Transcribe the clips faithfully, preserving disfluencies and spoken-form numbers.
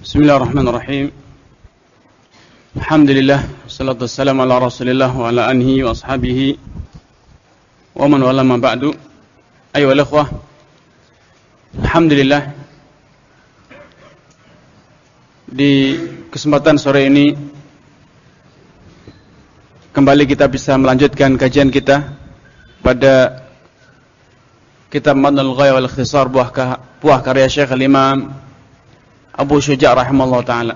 Bismillahirrahmanirrahim. Alhamdulillah, salatu wassalamu ala Rasulillah wa ala alihi wa ashabihi wa man wala ma ba'du. Ayyuhal ikhwah, alhamdulillah, di kesempatan sore ini kembali kita bisa melanjutkan kajian kita pada kitab Madnul Ghaya wal Ikhtisar, buah, buah karya Syekh al-Imam Abu Syuja' rahimahullah ta'ala.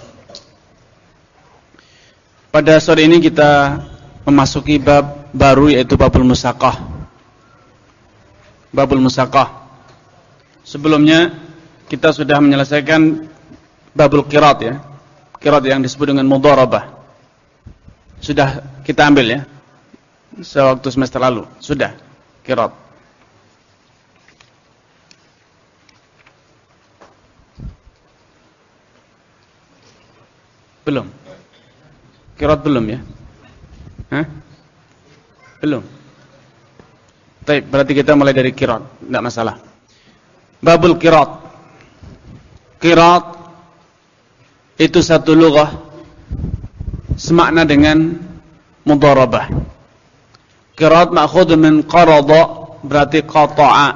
Pada sore ini kita memasuki bab baru, yaitu babul musaqah. Babul musaqah. Sebelumnya kita sudah menyelesaikan babul qirat, ya. Qirat yang disebut dengan mudharabah. Sudah kita ambil, ya. Sewaktu semester lalu sudah qirat. Belum. Qirat belum, ya? Hah? Belum. Baik, berarti kita mulai dari qirat, tidak masalah. Babul qirat. Qirat itu satu lughah semakna dengan mudharabah. Qirat ma'khudh min qarada, berarti qata'a.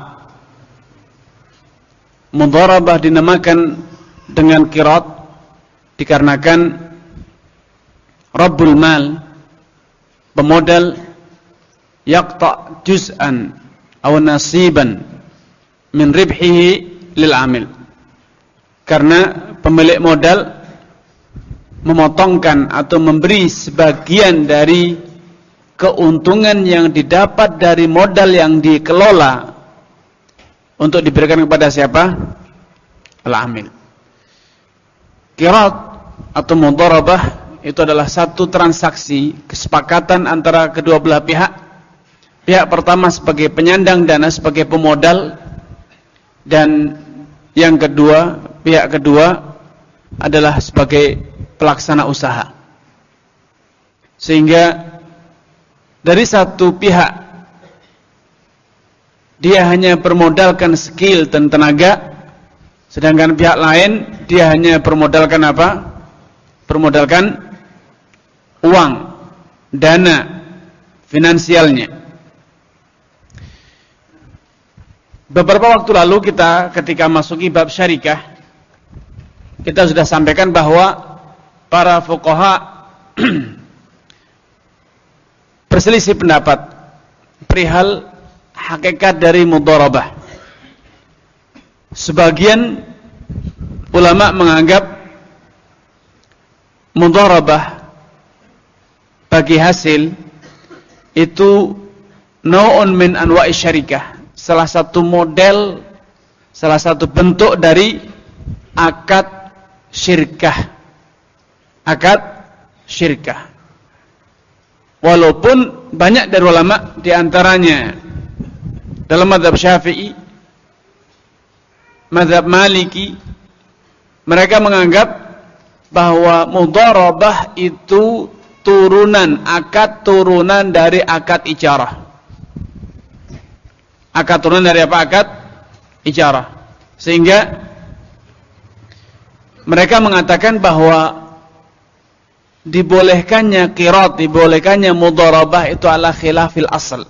Mudharabah dinamakan dengan qirat dikarenakan Rabbul mal, pemodal, yaqta' juz'an aw nasiban min ribhihi lil amil. Karena pemilik modal memotongkan atau memberi sebagian dari keuntungan yang didapat dari modal yang dikelola untuk diberikan kepada siapa? Al-amil. Qirat atau mudharabah itu adalah satu transaksi kesepakatan antara kedua belah pihak. Pihak pertama sebagai penyandang dana, sebagai pemodal, dan yang kedua, pihak kedua adalah sebagai pelaksana usaha. Sehingga dari satu pihak dia hanya bermodalkan skill dan tenaga, sedangkan pihak lain dia hanya bermodalkan apa? Bermodalkan uang, dana, finansialnya. Beberapa waktu lalu kita ketika masuki bab syarikah, kita sudah sampaikan bahwa para fuqaha berselisih pendapat perihal hakikat dari mudharabah. Sebagian ulama menganggap mudharabah bagi hasil itu nau'un min anwa'i syarikah, salah satu model, salah satu bentuk dari akad syirkah. Akad syirkah. Walaupun banyak dari ulama, di antaranya dalam mazhab Syafi'i, mazhab Maliki, mereka menganggap bahwa mudharabah itu turunan, akad turunan dari akad ijarah. Akad turunan dari apa? Akad ijarah. Sehingga mereka mengatakan bahwa dibolehkannya qirat, dibolehkannya mudharabah itu ala khilafil asal.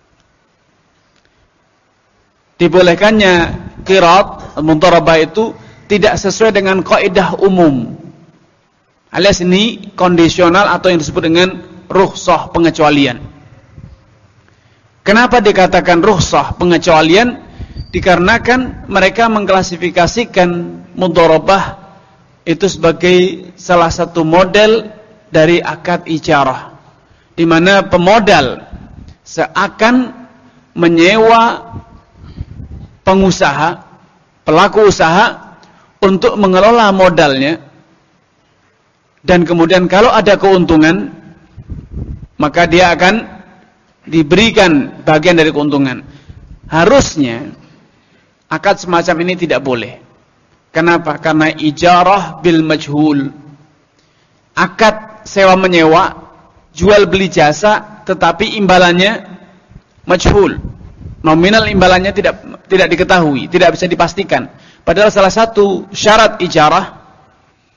Dibolehkannya qirat, mudharabah itu tidak sesuai dengan kaidah umum. Alias ini kondisional atau yang disebut dengan rukhsah, pengecualian. Kenapa dikatakan rukhsah, pengecualian? Dikarenakan mereka mengklasifikasikan mudharabah itu sebagai salah satu model dari akad ijarah, di mana pemodal seakan menyewa pengusaha, pelaku usaha untuk mengelola modalnya. Dan kemudian kalau ada keuntungan, maka dia akan diberikan bagian dari keuntungan. Harusnya akad semacam ini tidak boleh. Kenapa? Karena ijarah bil majhul. Akad sewa menyewa, jual beli jasa, tetapi imbalannya majhul. Nominal imbalannya tidak tidak diketahui, tidak bisa dipastikan. Padahal salah satu syarat ijarah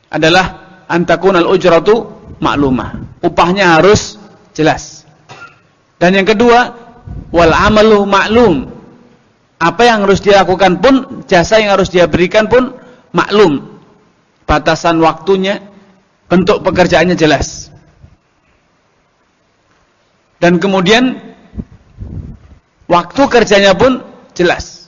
adalah antakunal ujratu ma'lumah. Upahnya harus jelas. Dan yang kedua, wal amalu ma'lum. Apa yang harus dilakukan pun, jasa yang harus dia berikan pun maklum. Batasan waktunya, bentuk pekerjaannya jelas. Dan kemudian waktu kerjanya pun jelas.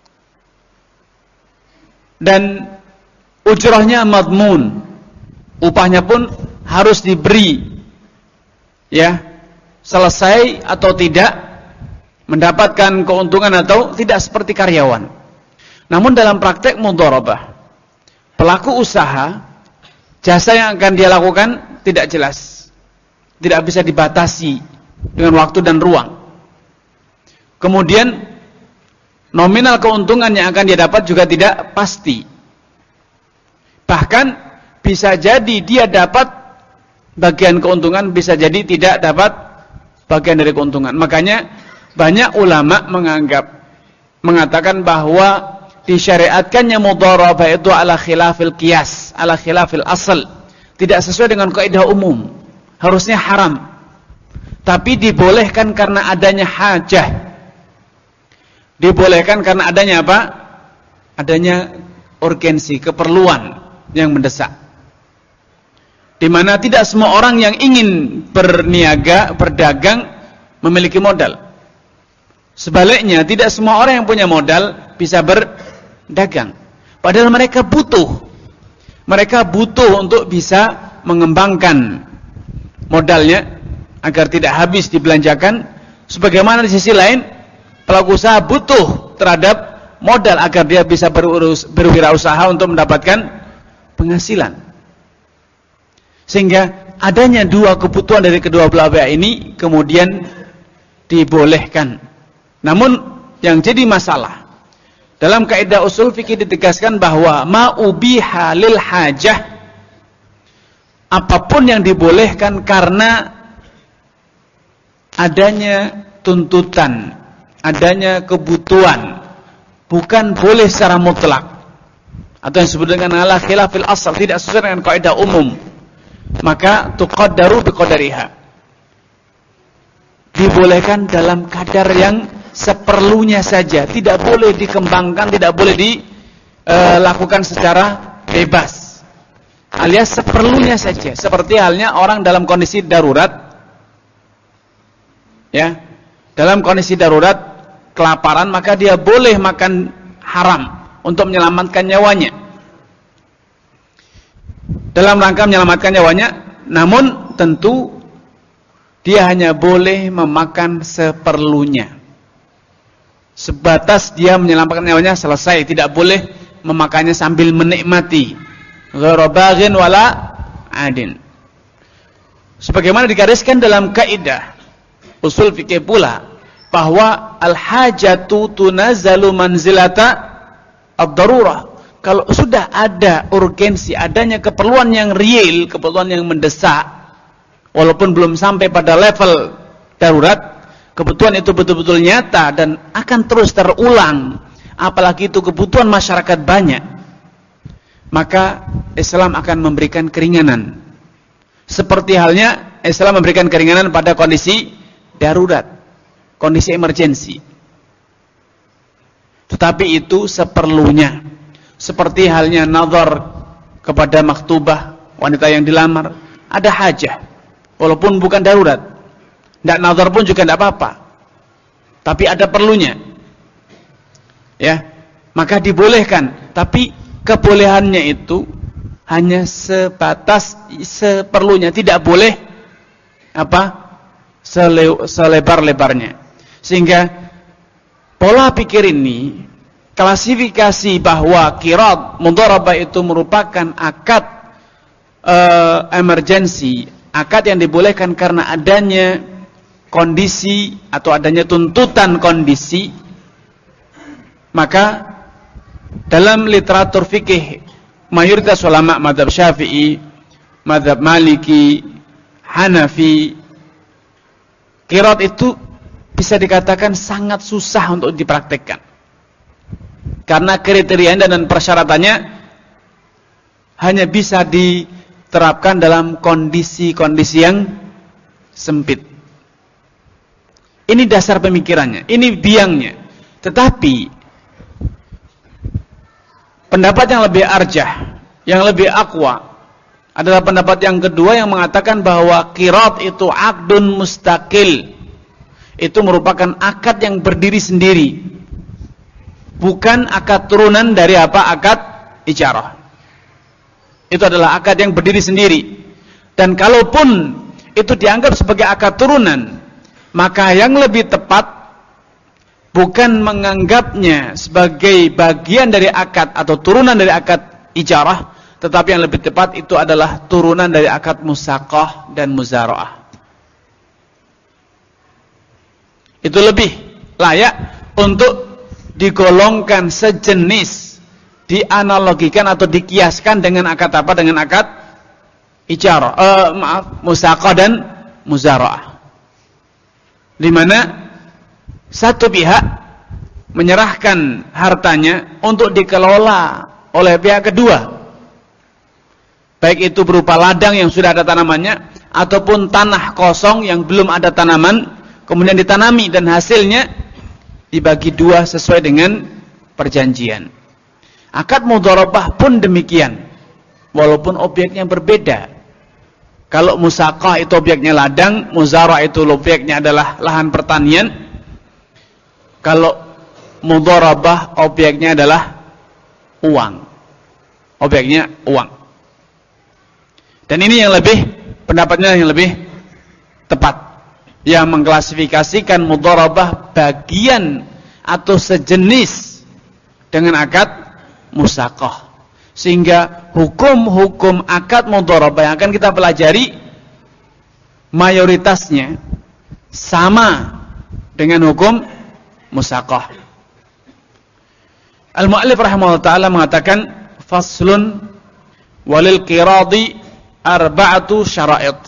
Dan ujrahnya madmun. Upahnya pun harus diberi. Ya, selesai atau tidak, mendapatkan keuntungan atau tidak seperti karyawan. Namun dalam praktek mudharabah, pelaku usaha, jasa yang akan dia lakukan tidak jelas. Tidak bisa dibatasi dengan waktu dan ruang. Kemudian nominal keuntungan yang akan dia dapat juga tidak pasti. Bahkan bisa jadi dia dapat bagian keuntungan, bisa jadi tidak dapat bagian dari keuntungan. Makanya banyak ulama menganggap, mengatakan bahwa disyariatkannya mudharabah itu ala khilafil qiyas, ala khilafil asal, tidak sesuai dengan kaidah umum, harusnya haram. Tapi dibolehkan karena adanya hajah. Dibolehkan karena adanya apa? Adanya urgensi, keperluan yang mendesak. Di mana tidak semua orang yang ingin berniaga, berdagang memiliki modal. Sebaliknya, tidak semua orang yang punya modal bisa berdagang. Padahal mereka butuh. Mereka butuh untuk bisa mengembangkan modalnya agar tidak habis dibelanjakan. Sebagaimana di sisi lain, pelaku usaha butuh terhadap modal agar dia bisa berurus, berwirausaha untuk mendapatkan penghasilan. Sehingga adanya dua kebutuhan dari kedua belah pihak ini kemudian dibolehkan. Namun yang jadi masalah, dalam kaidah usul fikih ditegaskan bahwa ma ubiha lil hajah, apapun yang dibolehkan karena adanya tuntutan, adanya kebutuhan, bukan boleh secara mutlak, atau yang disebut dengan ala khilafil asal, tidak sesuai dengan kaidah umum, maka tuqaddaru biqadariha, dibolehkan dalam kadar yang seperlunya saja, tidak boleh dikembangkan, tidak boleh dilakukan secara bebas, alias seperlunya saja. Seperti halnya orang dalam kondisi darurat, ya, dalam kondisi darurat kelaparan, maka dia boleh makan haram untuk menyelamatkan nyawanya, dalam rangka menyelamatkan nyawanya. Namun tentu dia hanya boleh memakan seperlunya, sebatas dia menyelamatkan nyawanya, selesai. Tidak boleh memakannya sambil menikmati, ghairu baghin wala adin. Sebagaimana digariskan dalam kaidah usul fikih pula, bahwa al-hajatu tunazzalu manzilata ad-darurah. Kalau sudah ada urgensi, adanya keperluan yang real, keperluan yang mendesak, walaupun belum sampai pada level darurat, kebutuhan itu betul-betul nyata dan akan terus terulang, apalagi itu kebutuhan masyarakat banyak, maka Islam akan memberikan keringanan. Seperti halnya Islam memberikan keringanan pada kondisi darurat, kondisi emergensi. Tetapi itu seperlunya. Seperti halnya nazar kepada maktubah, wanita yang dilamar, ada hajah, walaupun bukan darurat. Tidak nazar pun juga tidak apa-apa, tapi ada perlunya, ya, maka dibolehkan. Tapi kebolehannya itu hanya sebatas seperlunya, tidak boleh apa sele, selebar-lebarnya. Sehingga pola pikir ini, klasifikasi bahwa qirat mudharabah itu merupakan akad uh, emergensi, akad yang dibolehkan karena adanya kondisi atau adanya tuntutan kondisi, maka dalam literatur fikih mayoritas ulama mazhab Syafi'i, mazhab Maliki, Hanafi, qirat itu bisa dikatakan sangat susah untuk dipraktekkan karena kriterianya dan persyaratannya hanya bisa diterapkan dalam kondisi-kondisi yang sempit. Ini dasar pemikirannya, ini biangnya. Tetapi pendapat yang lebih arjah, yang lebih aqwa adalah pendapat yang kedua yang mengatakan bahwa qirat itu aqdun mustaqil. Itu merupakan akad yang berdiri sendiri. Bukan akad turunan dari apa? Akad ijarah. Itu adalah akad yang berdiri sendiri. Dan kalaupun itu dianggap sebagai akad turunan, maka yang lebih tepat bukan menganggapnya sebagai bagian dari akad atau turunan dari akad ijarah, tetapi yang lebih tepat itu adalah turunan dari akad musaqah dan muzara'ah. Itu lebih layak untuk digolongkan sejenis, dianalogikan atau dikiaskan dengan akad apa? Dengan akad ijarah, eh, maaf, musaqah dan muzara'ah. Di mana satu pihak menyerahkan hartanya untuk dikelola oleh pihak kedua. Baik itu berupa ladang yang sudah ada tanamannya ataupun tanah kosong yang belum ada tanaman, kemudian ditanami dan hasilnya dibagi dua sesuai dengan perjanjian. Akad mudharabah pun demikian, walaupun objeknya berbeda. Kalau musaqah itu objeknya ladang, muzara'ah itu objeknya adalah lahan pertanian. Kalau mudharabah objeknya adalah uang. Objeknya uang. Dan ini yang lebih, pendapatnya yang lebih tepat, yang mengklasifikasikan mudharabah bagian atau sejenis dengan akad musaqah. Sehingga hukum-hukum akad mudharabah yang akan kita pelajari mayoritasnya sama dengan hukum musaqah. Al-Mu'allif rahimahullah ta'ala mengatakan faslun walil qiradi arba'atu syara'id.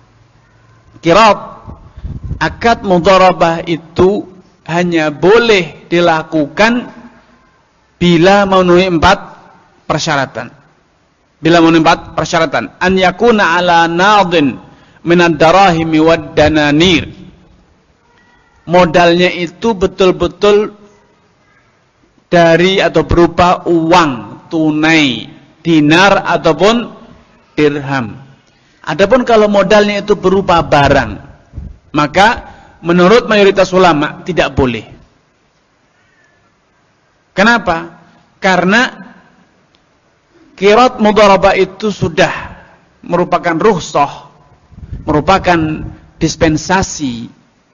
Qirat, akad mudharabah itu hanya boleh dilakukan bila memenuhi empat persyaratan. Bila memenuhi empat persyaratan. An yakuna ala nadin minad darahimi wad dananir. Modalnya itu betul-betul dari atau berupa uang tunai, dinar ataupun dirham. Adapun kalau modalnya itu berupa barang, maka menurut mayoritas ulama tidak boleh. Kenapa? Karena qirat mudharabah itu sudah merupakan rukhsah, merupakan dispensasi,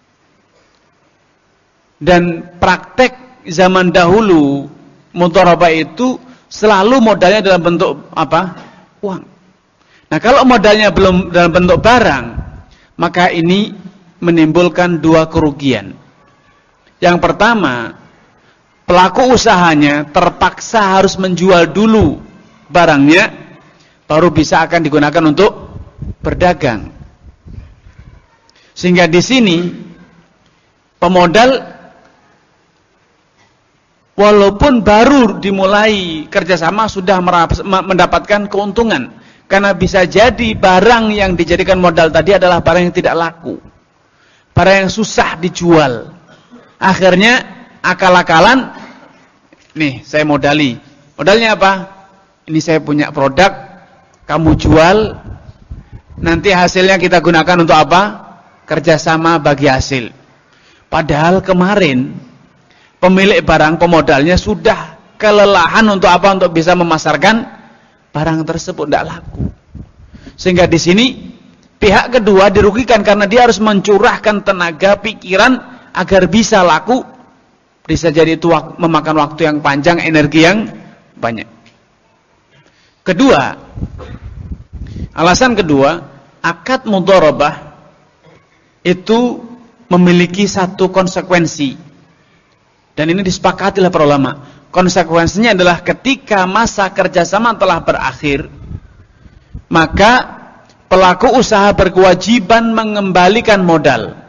dan praktek zaman dahulu mudharabah itu selalu modalnya dalam bentuk apa? Uang. Nah, kalau modalnya belum dalam bentuk barang, maka ini menimbulkan dua kerugian. Yang pertama, pelaku usahanya terpaksa harus menjual dulu barangnya, baru bisa akan digunakan untuk berdagang. Sehingga di sini pemodal walaupun baru dimulai kerjasama sudah mendapatkan keuntungan, karena bisa jadi barang yang dijadikan modal tadi adalah barang yang tidak laku, barang yang susah dijual. Akhirnya akal-akalan, nih saya modali, modalnya apa? Ini saya punya produk, kamu jual, nanti hasilnya kita gunakan untuk apa? Kerjasama bagi hasil. Padahal kemarin pemilik barang, pemodalnya sudah kelelahan untuk apa? Untuk bisa memasarkan barang tersebut, tidak laku. Sehingga di sini pihak kedua dirugikan karena dia harus mencurahkan tenaga, pikiran agar bisa laku. Bisa jadi itu memakan waktu yang panjang, energi yang banyak. Kedua, alasan kedua, akad mudharabah itu memiliki satu konsekuensi. Dan ini disepakati oleh para ulama. Konsekuensinya adalah ketika masa kerjasama telah berakhir, maka pelaku usaha berkewajiban mengembalikan modal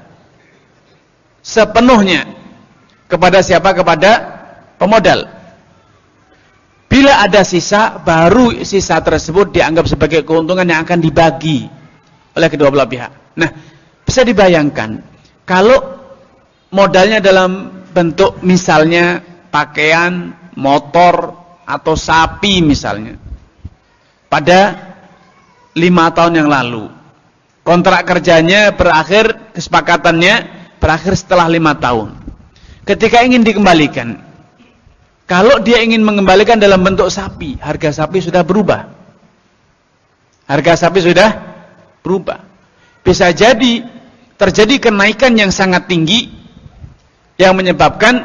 sepenuhnya kepada siapa? Kepada pemodal. Bila ada sisa, baru sisa tersebut dianggap sebagai keuntungan yang akan dibagi oleh kedua belah pihak. Nah, bisa dibayangkan kalau modalnya dalam bentuk misalnya pakaian, motor, atau sapi misalnya. Pada lima tahun yang lalu. Kontrak kerjanya berakhir, kesepakatannya berakhir setelah lima tahun. Ketika ingin dikembalikan, kalau dia ingin mengembalikan dalam bentuk sapi, harga sapi sudah berubah. Harga sapi sudah berubah. Bisa jadi terjadi kenaikan yang sangat tinggi yang menyebabkan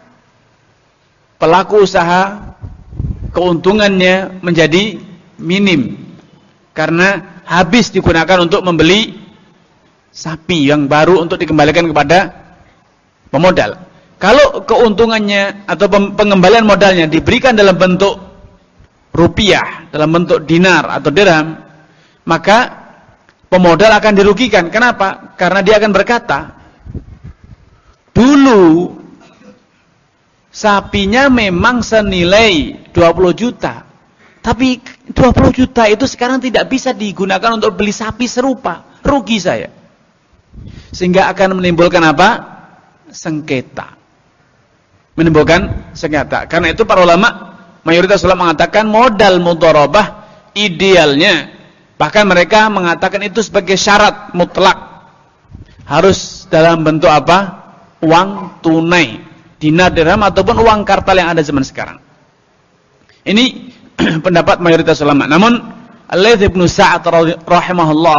pelaku usaha keuntungannya menjadi minim karena habis digunakan untuk membeli sapi yang baru untuk dikembalikan kepada pemodal. Kalau keuntungannya atau pengembalian modalnya diberikan dalam bentuk rupiah, dalam bentuk dinar atau dirham, maka pemodal akan dirugikan. Kenapa? Karena dia akan berkata, dulu sapinya memang senilai dua puluh juta, tapi dua puluh juta itu sekarang tidak bisa digunakan untuk beli sapi serupa. Rugi saya. Sehingga akan menimbulkan apa? Sengketa. Menimbulkan sengketa. Karena itu para ulama, mayoritas ulama mengatakan modal mudharabah idealnya, bahkan mereka mengatakan itu sebagai syarat mutlak, harus dalam bentuk apa? Uang tunai, dinar, dirham ataupun uang kartal yang ada zaman sekarang. Ini pendapat mayoritas ulama. Namun Al-Laits bin Sa'ad rahimahullah,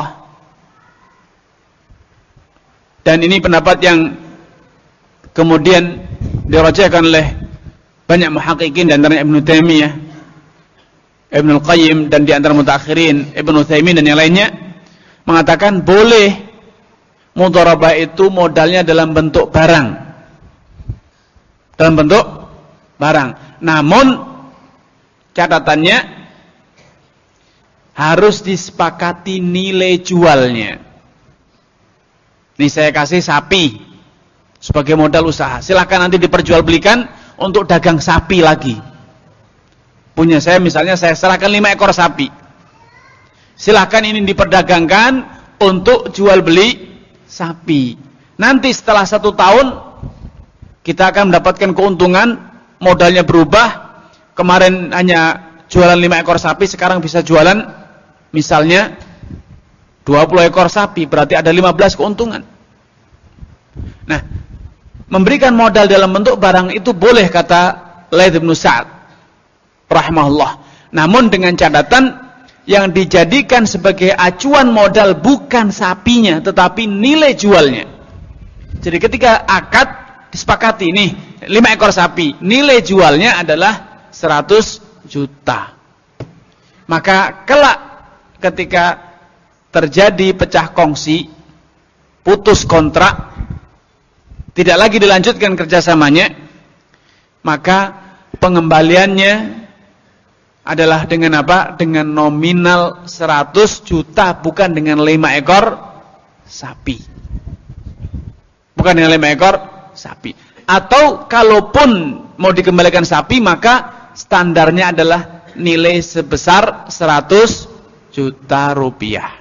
dan ini pendapat yang kemudian dirajahkan oleh banyak muhaqqiqin, dan antaranya Ibnu Taimiyah, Ibnu Al-Qayyim, dan di antara mutaakhirin Ibnu Utsaimin dan yang lainnya, mengatakan boleh mudharabah itu modalnya dalam bentuk barang. Dalam bentuk barang. Namun catatannya harus disepakati nilai jualnya. Ini saya kasih sapi sebagai modal usaha. Silakan nanti diperjualbelikan untuk dagang sapi lagi. Punya saya misalnya, saya serahkan lima ekor sapi. Silakan ini diperdagangkan untuk jual beli sapi. Nanti setelah satu tahun kita akan mendapatkan keuntungan, modalnya berubah. Kemarin hanya jualan lima ekor sapi, sekarang bisa jualan misalnya dua puluh ekor sapi, berarti ada lima belas keuntungan. Nah, memberikan modal dalam bentuk barang itu boleh, kata Laits bin Sa'ad rahimahullah. Namun dengan catatan yang dijadikan sebagai acuan modal bukan sapinya, tetapi nilai jualnya. Jadi ketika akad disepakati nih lima ekor sapi, nilai jualnya adalah seratus juta. Maka kelak ketika terjadi pecah kongsi, putus kontrak, tidak lagi dilanjutkan kerjasamanya, maka pengembaliannya adalah dengan apa? Dengan nominal seratus juta, bukan dengan lima ekor sapi. Bukan dengan lima ekor sapi. Atau kalaupun mau dikembalikan sapi, maka standarnya adalah nilai sebesar seratus juta rupiah.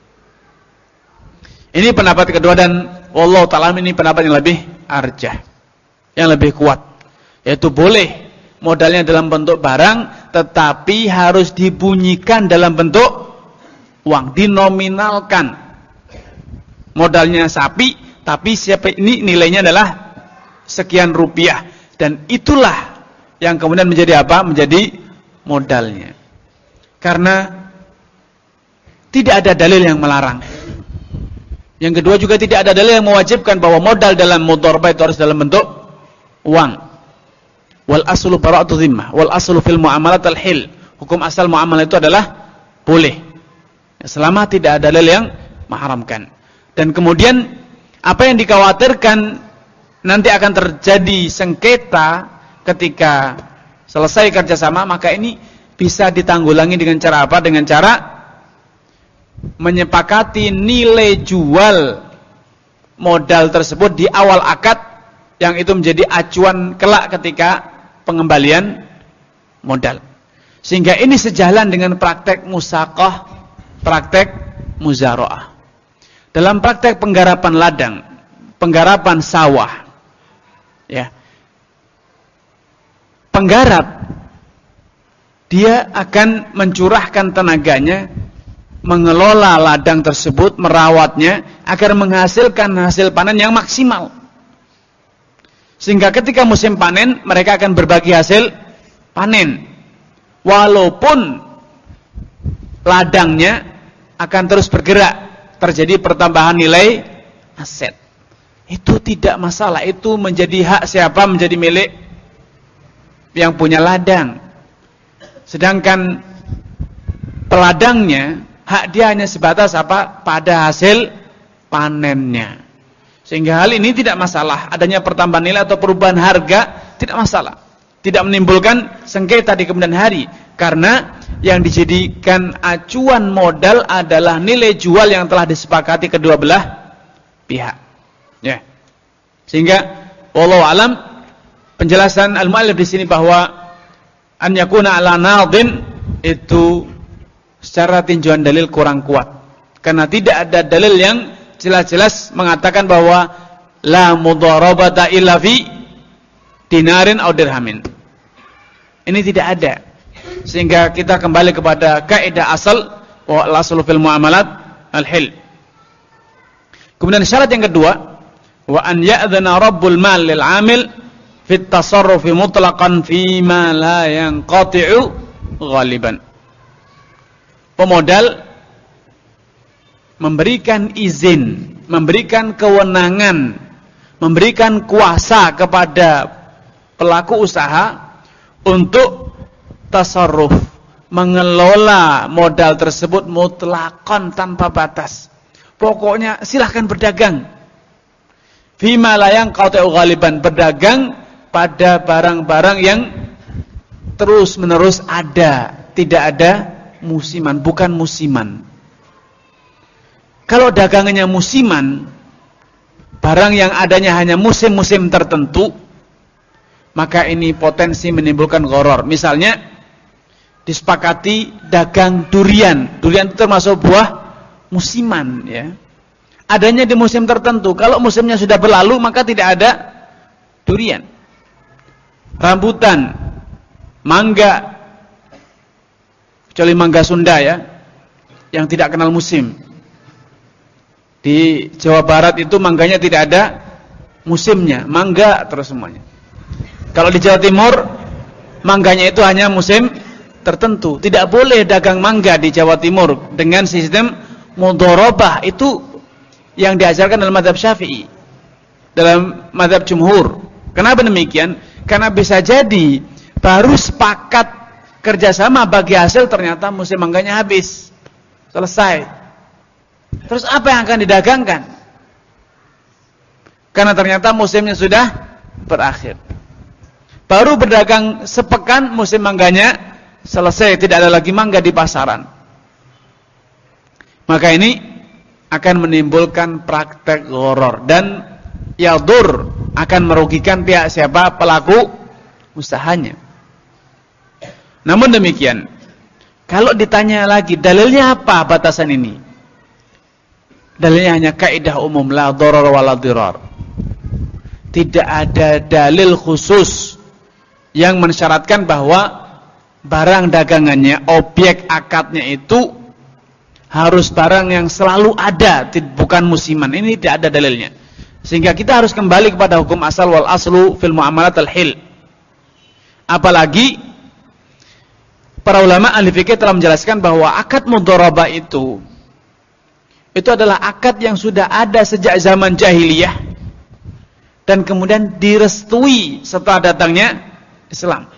Ini pendapat kedua, dan wallahu ta'ala ini pendapat yang lebih arjah, yang lebih kuat, yaitu boleh modalnya dalam bentuk barang, tetapi harus dibunyikan dalam bentuk uang, dinominalkan. Modalnya sapi, tapi siapa ini nilainya adalah sekian rupiah, dan itulah yang kemudian menjadi apa? Menjadi modalnya. Karena tidak ada dalil yang melarang. Yang kedua juga tidak ada dalil yang mewajibkan bahwa modal dalam mudharabah itu harus dalam bentuk uang. Wal aslu bara'atu dhimmah, wal aslu fil muamalat al-hil. Hukum asal muamalah itu adalah boleh, selama tidak ada dalil yang mengharamkan. Dan kemudian apa yang dikhawatirkan nanti akan terjadi sengketa ketika selesai kerjasama, maka ini bisa ditanggulangi dengan cara apa? Dengan cara menyepakati nilai jual modal tersebut di awal akad, yang itu menjadi acuan kelak ketika pengembalian modal. Sehingga ini sejalan dengan praktek musaqah, praktek muzara'ah. Dalam praktek penggarapan ladang, penggarapan sawah, ya, penggarap dia akan mencurahkan tenaganya mengelola ladang tersebut, merawatnya agar menghasilkan hasil panen yang maksimal. Sehingga ketika musim panen mereka akan berbagi hasil panen. Walaupun ladangnya akan terus bergerak, terjadi pertambahan nilai aset. Itu tidak masalah, itu menjadi hak siapa? Menjadi milik yang punya ladang. Sedangkan peladangnya, hak dia hanya sebatas apa? Pada hasil panennya. Sehingga hal ini tidak masalah, adanya pertambahan nilai atau perubahan harga tidak masalah, tidak menimbulkan sengketa di kemudian hari, karena yang dijadikan acuan modal adalah nilai jual yang telah disepakati kedua belah pihak. Ya. Sehingga wallahu alam, penjelasan al-mu'allif di sini bahwa an yakuna ala nadin itu secara tinjauan dalil kurang kuat, karena tidak ada dalil yang jelas-jelas mengatakan bahwa la mudharabata illa fi dinarin aw dirhamin. Ini tidak ada. Sehingga kita kembali kepada kaidah asal wa al-aslu fil muamalat al-hil. Kemudian syarat yang kedua, wa an ya'dhana rabbul mal lil 'amil fi at-tasarrufi mutlaqan fi ma la yanqati'u ghaliban. Pemodal memberikan izin, memberikan kewenangan, memberikan kuasa kepada pelaku usaha untuk tasarruf, mengelola modal tersebut mutlakon, tanpa batas. Pokoknya silahkan berdagang. Fima la yanqati'u ghaliban, berdagang pada barang-barang yang terus-menerus ada, tidak ada musiman, bukan musiman. Kalau dagangannya musiman, barang yang adanya hanya musim-musim tertentu, maka ini potensi menimbulkan gharar. Misalnya disepakati dagang durian. Durian itu termasuk buah musiman, ya. Adanya di musim tertentu. Kalau musimnya sudah berlalu, maka tidak ada durian. Rambutan, mangga, kecuali mangga Sunda, ya, yang tidak kenal musim. Di Jawa Barat itu mangganya tidak ada musimnya, mangga terus semuanya. Kalau di Jawa Timur, mangganya itu hanya musim tertentu. Tidak boleh dagang mangga di Jawa Timur dengan sistem mudharabah. Itu yang diajarkan dalam mazhab Syafi'i, dalam mazhab jumhur. Kenapa demikian? Karena bisa jadi baru sepakat kerjasama bagi hasil, ternyata musim mangganya habis, selesai. Terus apa yang akan didagangkan? Karena ternyata musimnya sudah berakhir. Baru berdagang sepekan, musim mangganya selesai, tidak ada lagi mangga di pasaran. Maka ini akan menimbulkan praktek gharar dan yadur, akan merugikan pihak siapa? Pelaku usahanya. Namun demikian, kalau ditanya lagi dalilnya apa batasan ini? Dalilnya hanya kaidah umum, la dharar wa la dirar. Tidak ada dalil khusus yang mensyaratkan bahwa barang dagangannya, objek akadnya itu harus barang yang selalu ada, bukan musiman. Ini tidak ada dalilnya. Sehingga kita harus kembali kepada hukum asal, wal aslu fil muamalat al-hil. Apalagi para ulama ahli fikih telah menjelaskan bahwa akad mudharabah itu itu adalah akad yang sudah ada sejak zaman jahiliyah dan kemudian direstui setelah datangnya Islam.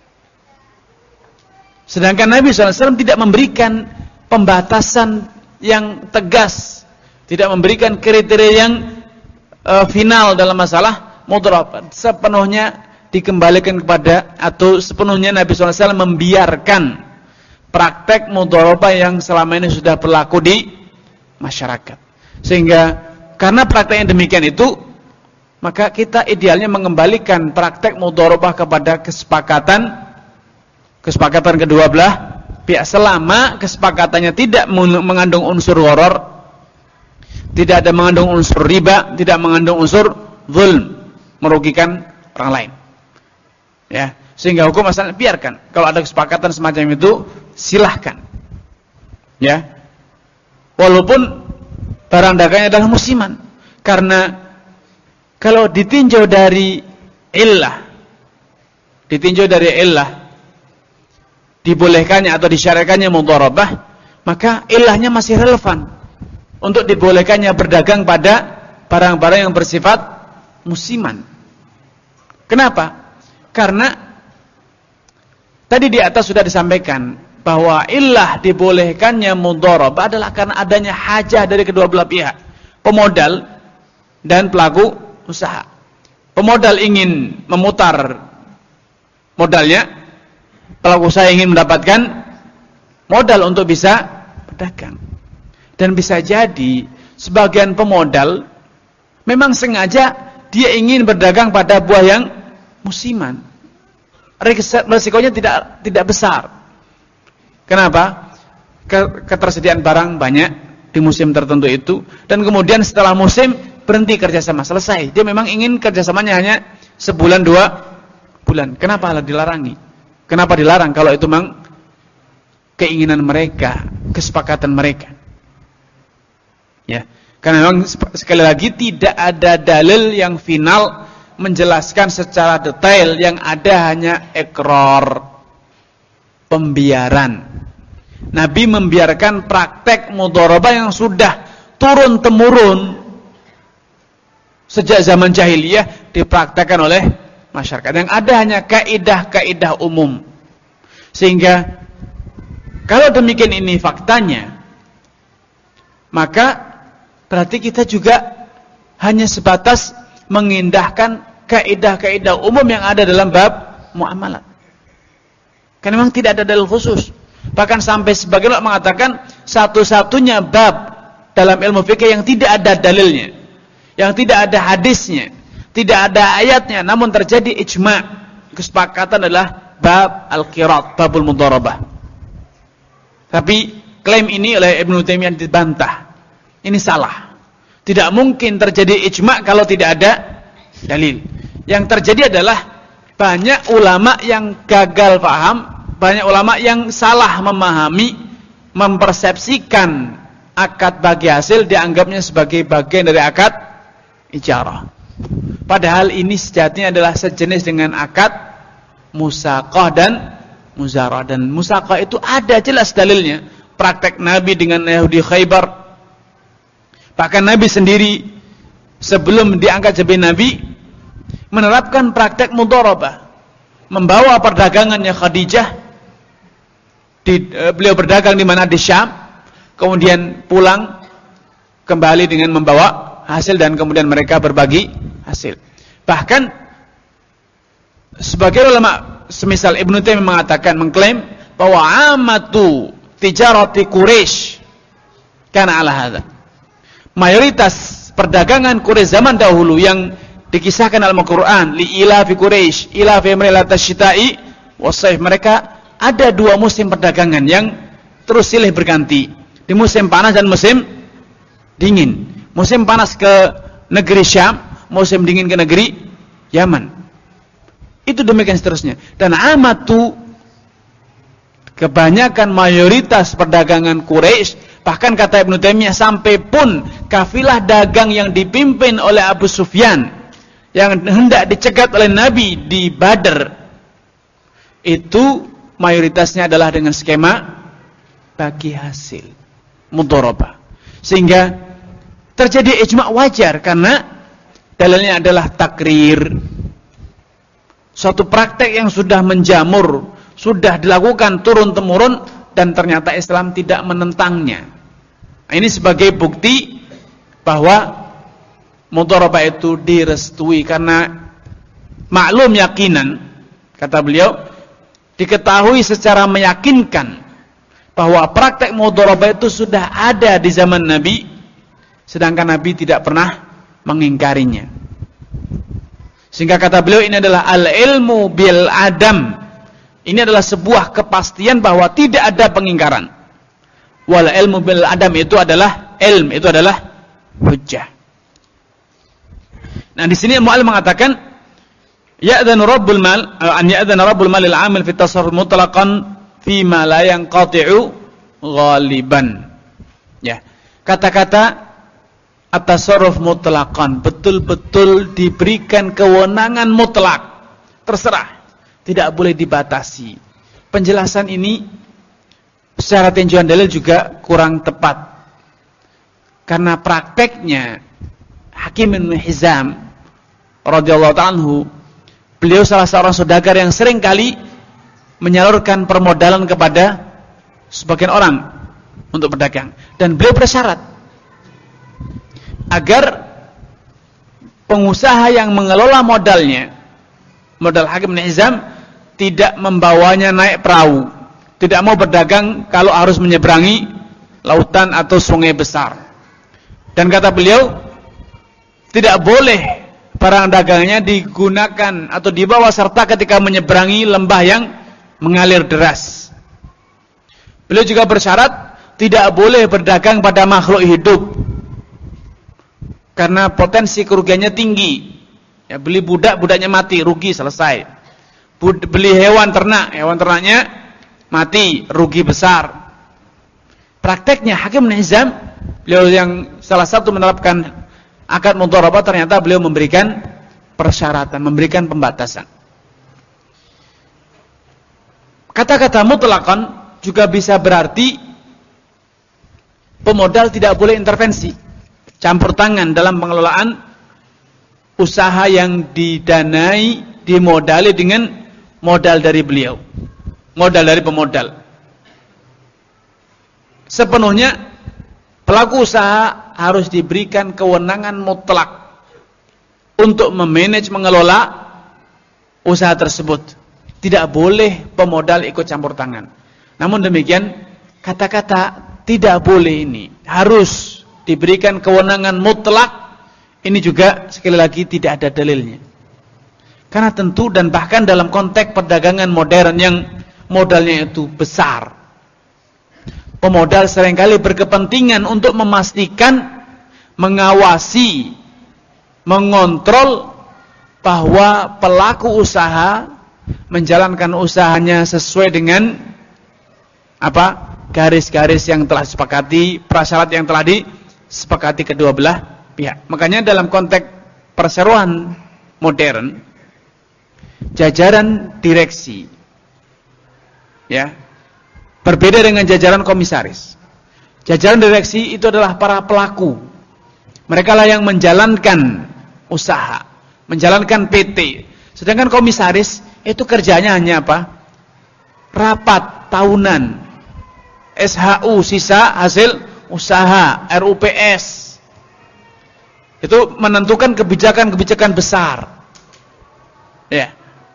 Sedangkan Nabi shallallahu alaihi wasallam tidak memberikan pembatasan yang tegas, tidak memberikan kriteria yang uh, final dalam masalah mudharabah. Sepenuhnya dikembalikan kepada, atau sepenuhnya Nabi shallallahu alaihi wasallam membiarkan praktek mudharabah yang selama ini sudah berlaku di masyarakat. Sehingga karena praktek yang demikian itu, maka kita idealnya mengembalikan praktek mudharabah kepada kesepakatan kesepakatan kedua belah pihak, selama kesepakatannya tidak mengandung unsur gharar, tidak ada mengandung unsur riba, tidak mengandung unsur zulm, merugikan orang lain. Ya, sehingga hukum asalnya biarkan. Kalau ada kesepakatan semacam itu, silahkan. Ya. Walaupun barang dagangnya adalah musiman. Karena kalau ditinjau dari illah, ditinjau dari illah, dibolehkannya atau disyariatkannya mudharabah, maka illahnya masih relevan untuk dibolehkannya berdagang pada barang-barang yang bersifat musiman. Kenapa? Karena tadi di atas sudah disampaikan bahwa illah dibolehkannya mudharabah adalah karena adanya hajah dari kedua belah pihak, pemodal dan pelaku usaha. Pemodal ingin memutar modalnya, pelaku usaha ingin mendapatkan modal untuk bisa berdagang. Dan bisa jadi sebagian pemodal memang sengaja dia ingin berdagang pada buah yang musiman. Resikonya tidak tidak besar. Kenapa? Ketersediaan barang banyak di musim tertentu itu, dan kemudian setelah musim berhenti kerjasama, selesai. Dia memang ingin kerjasamanya hanya sebulan dua bulan. Kenapa malah dilarangi? Kenapa dilarang kalau itu memang keinginan mereka, kesepakatan mereka? Ya, karena memang sekali lagi tidak ada dalil yang final menjelaskan secara detail, yang ada hanya ikrar, pembiaran. Nabi membiarkan praktek mudharabah yang sudah turun temurun sejak zaman jahiliyah dipraktekkan oleh masyarakat. Yang ada hanya kaidah-kaidah umum. Sehingga kalau demikian ini faktanya, maka berarti kita juga hanya sebatas mengindahkan kaidah-kaidah umum yang ada dalam bab muamalat. Karena memang tidak ada dalil khusus. Bahkan sampai sebagian ulama mengatakan satu-satunya bab dalam ilmu fikih yang tidak ada dalilnya, yang tidak ada hadisnya, tidak ada ayatnya, namun terjadi ijma', kesepakatan adalah bab al-qirat, babul mudharabah. Tapi klaim ini oleh Ibnu Taimiyah dibantah. Ini salah. Tidak mungkin terjadi ijma' kalau tidak ada dalil. Yang terjadi adalah banyak ulama yang gagal paham, banyak ulama yang salah memahami, mempersepsikan akad bagi hasil dianggapnya sebagai bagian dari akad ijarah. Padahal ini sejatinya adalah sejenis dengan akad musaqah dan muzarah. Dan musaqah itu ada jelas dalilnya. Praktek Nabi dengan Yahudi Khaybar. Bahkan Nabi sendiri sebelum diangkat jadi Nabi menerapkan praktek mudharabah. Membawa perdagangannya Khadijah. Di, uh, beliau berdagang di mana? Di Syam. Kemudian pulang kembali dengan membawa hasil dan kemudian mereka berbagi hasil. Bahkan sebagai ulama semisal Ibnu Taimiyah mengatakan, mengklaim bahwa amatu tijarati Quraisy kana ala hadza. Mayoritas perdagangan Quraisy zaman dahulu yang dikisahkan dalam Al-Qur'an, li ilafi Quraisy, ilafi rihlatash syita'i was-sayf, mereka ada dua musim perdagangan yang terus silih berganti. Di musim panas dan musim dingin. Musim panas ke negeri Syam, musim dingin ke negeri Yaman. Itu demikian seterusnya. Dan amatu, kebanyakan mayoritas perdagangan Quraisy, bahkan kata Ibnu Taimiyah sampai pun kafilah dagang yang dipimpin oleh Abu Sufyan yang hendak dicegat oleh Nabi di Badr, itu mayoritasnya adalah dengan skema bagi hasil mudharabah. Sehingga terjadi ijma' wajar karena dalilnya adalah takrir. Suatu praktek yang sudah menjamur, sudah dilakukan turun-temurun dan ternyata Islam tidak menentangnya. Nah, ini sebagai bukti bahwa mudharabah itu direstui karena maklum yakinan, kata beliau, diketahui secara meyakinkan bahwa praktek mudharabah itu sudah ada di zaman Nabi, sedangkan Nabi tidak pernah mengingkarinya. Sehingga kata beliau ini adalah al-ilmu bil adam Ini adalah sebuah kepastian bahwa tidak ada pengingkaran. Wal ilmu bil adam itu adalah ilm, itu adalah hujjah. Nah, di sini mu'allif mengatakan ya'dzanu rabbul mal an ya'dzana rabbul mal lil 'amil fi tasarruf mutlaqan fi ma la yanqati'u ghaliban. Ya. Kata-kata at-tasarruf mutlaqan, betul-betul diberikan kewenangan mutlak. Terserah. Tidak boleh dibatasi. Penjelasan ini secara tinjauan dalil juga kurang tepat. Karena prakteknya Hakim bin Hizam radhiyallahu ta'ala anhu, beliau salah seorang saudagar yang sering kali menyalurkan permodalan kepada sebagian orang untuk berdagang, dan beliau bersyarat agar pengusaha yang mengelola modalnya, modal Hakim bin Hizam, tidak membawanya naik perahu, tidak mau berdagang kalau harus menyeberangi lautan atau sungai besar. Dan kata beliau, tidak boleh barang dagangnya digunakan atau dibawa serta ketika menyeberangi lembah yang mengalir deras. Beliau juga bersyarat tidak boleh berdagang pada makhluk hidup, karena potensi kerugiannya tinggi. Ya, beli budak, budaknya mati, rugi, selesai. Bud, beli hewan ternak, hewan ternaknya mati, rugi besar. Prakteknya Hakim bin Hizam, beliau yang salah satu menerapkan akad mudharabah, ternyata beliau memberikan persyaratan, memberikan pembatasan. Kata-kata mutlaqan juga bisa berarti pemodal tidak boleh intervensi, campur tangan dalam pengelolaan usaha yang didanai, dimodali dengan modal dari beliau, modal dari pemodal. Sepenuhnya pelaku usaha harus diberikan kewenangan mutlak untuk memanage, mengelola usaha tersebut. Tidak boleh pemodal ikut campur tangan. Namun demikian, kata-kata tidak boleh ini harus diberikan kewenangan mutlak, ini juga sekali lagi tidak ada dalilnya. Karena tentu, dan bahkan dalam konteks perdagangan modern yang modalnya itu besar, pemodal seringkali berkepentingan untuk memastikan, mengawasi, mengontrol bahwa pelaku usaha menjalankan usahanya sesuai dengan apa? Garis-garis yang telah disepakati, prasyarat yang telah disepakati kedua belah pihak. Makanya dalam konteks perseroan modern, jajaran direksi, ya, berbeda dengan jajaran komisaris. Jajaran direksi itu adalah para pelaku. Mereka lah yang menjalankan usaha, menjalankan P T. Sedangkan komisaris itu kerjanya hanya apa? Rapat tahunan, S H U, sisa hasil usaha, R U P S. Itu menentukan kebijakan-kebijakan besar. Ya.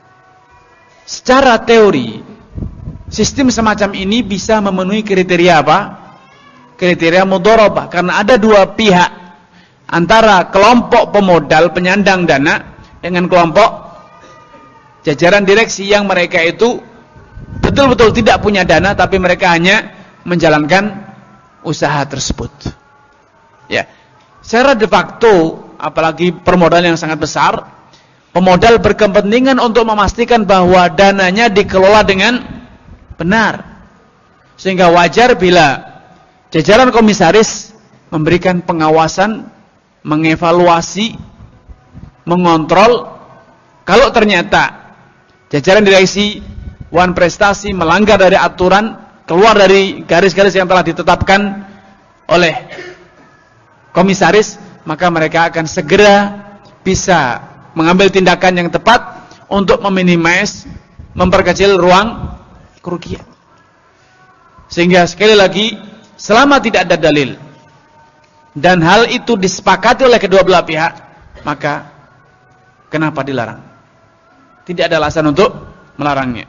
Secara teori, sistem semacam ini bisa memenuhi kriteria apa? Kriteria mudharabah, karena ada dua pihak, antara kelompok pemodal penyandang dana dengan kelompok jajaran direksi yang mereka itu betul-betul tidak punya dana, tapi mereka hanya menjalankan usaha tersebut. Ya. Secara de facto, apalagi permodalan yang sangat besar, pemodal berkepentingan untuk memastikan bahwa dananya dikelola dengan benar. Sehingga wajar bila jajaran komisaris memberikan pengawasan, mengevaluasi, mengontrol. Kalau ternyata jajaran direksi Wan Prestasi melanggar dari aturan, keluar dari garis-garis yang telah ditetapkan oleh komisaris, maka mereka akan segera bisa mengambil tindakan yang tepat untuk meminimais, memperkecil ruang kerugian. Sehingga sekali lagi, selama tidak ada dalil dan hal itu disepakati oleh kedua belah pihak, maka kenapa dilarang? Tidak ada alasan untuk melarangnya.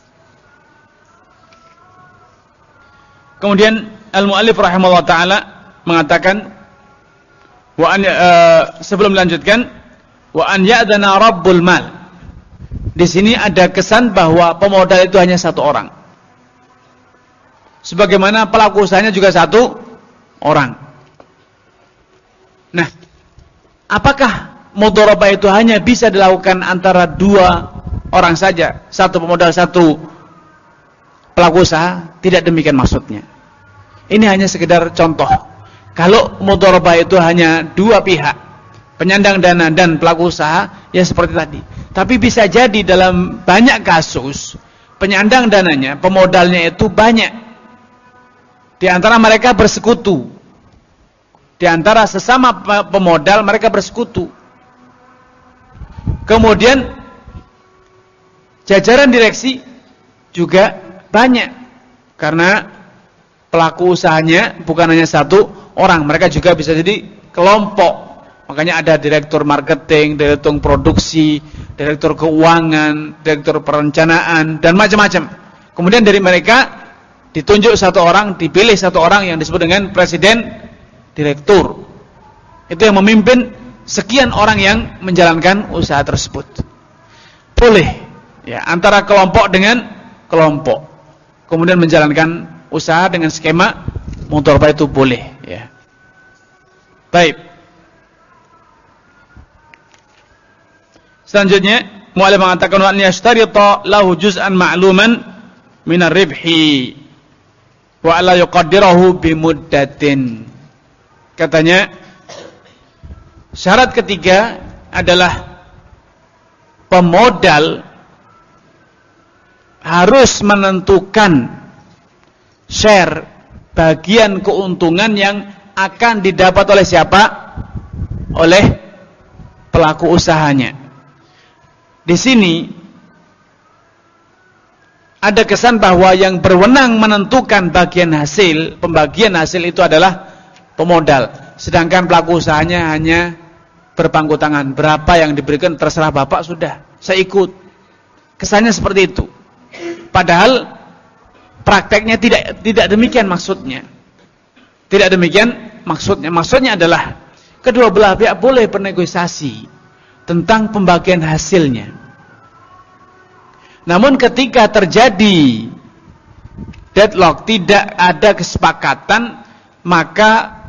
Kemudian al-mu'allif rahimahullah ta'ala mengatakan, wa an, uh, sebelum melanjutkan, wa an ya'dana rabbul mal Di sini ada kesan bahwa pemodal itu hanya satu orang. Sebagaimana pelaku usahanya juga satu orang. Nah, apakah mudharabah itu hanya bisa dilakukan antara dua orang saja, satu pemodal, satu pelaku usaha? Tidak demikian maksudnya. Ini hanya sekedar contoh. Kalau mudharabah itu hanya dua pihak, penyandang dana dan pelaku usaha, ya seperti tadi. Tapi bisa jadi dalam banyak kasus penyandang dananya, pemodalnya itu banyak. Di antara mereka bersekutu. Di antara sesama pemodal mereka bersekutu. Kemudian jajaran direksi juga banyak. Karena pelaku usahanya bukan hanya satu orang, mereka juga bisa jadi kelompok. Makanya ada direktur marketing, direktur produksi, direktur keuangan, direktur perencanaan, dan macam-macam. Kemudian dari mereka ditunjuk satu orang, dipilih satu orang yang disebut dengan presiden direktur. Itu yang memimpin sekian orang yang menjalankan usaha tersebut. Boleh ya, antara kelompok dengan kelompok. Kemudian menjalankan usaha dengan skema mudharabah itu boleh ya. Baik. Selanjutnya, mu'allif mengatakan wa an yashtarita lahu juz'an ma'luman min ar-ribhi wa la yuqaddirahu bi muddatin. Katanya syarat ketiga adalah pemodal harus menentukan share bagian keuntungan yang akan didapat oleh siapa? Oleh pelaku usahanya. Di sini ada kesan bahwa yang berwenang menentukan bagian hasil, pembagian hasil itu adalah pemodal, sedangkan pelaku usahanya hanya berpangku tangan. Berapa yang diberikan terserah bapak, sudah saya ikut. Kesannya seperti itu. Padahal prakteknya tidak tidak demikian maksudnya. Tidak demikian maksudnya. Maksudnya adalah kedua belah pihak boleh bernegosiasi tentang pembagian hasilnya. Namun ketika terjadi deadlock, tidak ada kesepakatan, maka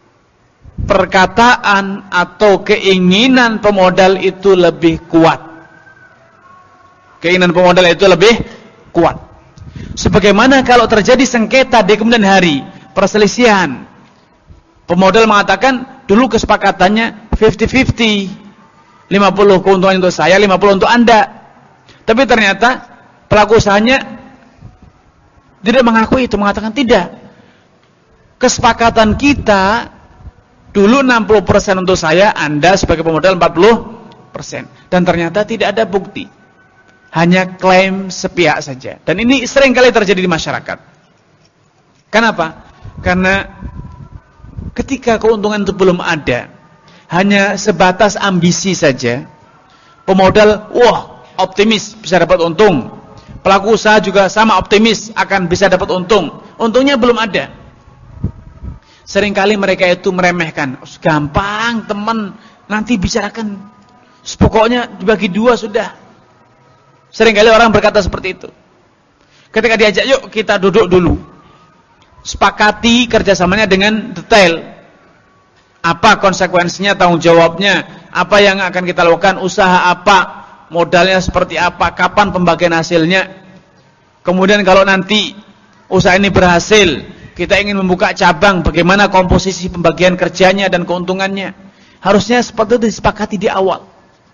perkataan atau keinginan pemodal itu lebih kuat. Keinginan pemodal itu lebih kuat. Sebagaimana kalau terjadi sengketa di kemudian hari, perselisihan, pemodal mengatakan dulu kesepakatannya lima puluh lima puluh, lima puluh keuntungan untuk saya, lima puluh untuk Anda. Tapi ternyata pelaku usahanya tidak mengakui itu, mengatakan tidak. Kesepakatan kita dulu enam puluh persen untuk saya, Anda sebagai pemodal empat puluh persen. Dan ternyata tidak ada bukti. Hanya klaim sepihak saja. Dan ini sering kali terjadi di masyarakat. Kenapa? Karena ketika keuntungan itu belum ada, hanya sebatas ambisi saja, pemodal, wah, optimis bisa dapat untung. Pelaku usaha juga sama optimis akan bisa dapat untung. Untungnya belum ada. Seringkali mereka itu meremehkan. Gampang teman, nanti bicarakan. Pokoknya dibagi dua sudah. Seringkali orang berkata seperti itu. Ketika diajak, yuk kita duduk dulu. Sepakati kerjasamanya dengan detail. Apa konsekuensinya, tanggung jawabnya, apa yang akan kita lakukan, usaha apa, modalnya seperti apa, kapan pembagian hasilnya. Kemudian kalau nanti usaha ini berhasil, kita ingin membuka cabang, bagaimana komposisi pembagian kerjanya dan keuntungannya. Harusnya seperti itu disepakati di awal.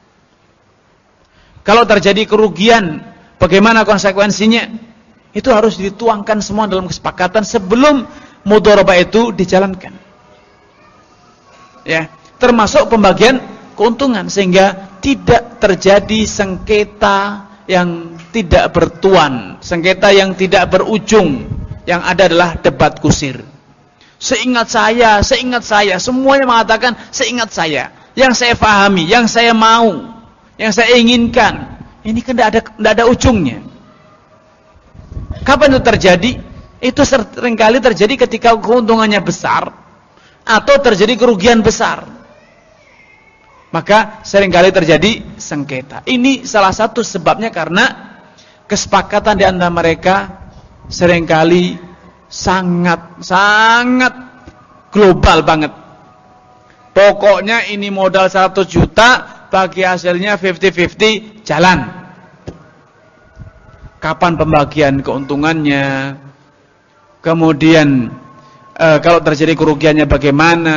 Kalau terjadi kerugian, bagaimana konsekuensinya? Itu harus dituangkan semua dalam kesepakatan sebelum mudharabah itu dijalankan. Ya, termasuk pembagian keuntungan, sehingga tidak terjadi sengketa yang tidak bertuan, sengketa yang tidak berujung. Yang ada adalah debat kusir. Seingat saya, seingat saya, semuanya mengatakan seingat saya, yang saya pahami, yang saya mau, yang saya inginkan. Ini kan tidak ada, tidak ada ujungnya. Kapan itu terjadi? Itu seringkali terjadi ketika keuntungannya besar atau terjadi kerugian besar. Maka seringkali terjadi sengketa. Ini salah satu sebabnya karena kesepakatan di antara mereka seringkali sangat sangat global banget. Pokoknya ini modal seratus juta, bagi hasilnya lima puluh lima puluh, jalan. Kapan pembagian keuntungannya? Kemudian e, kalau terjadi kerugiannya bagaimana?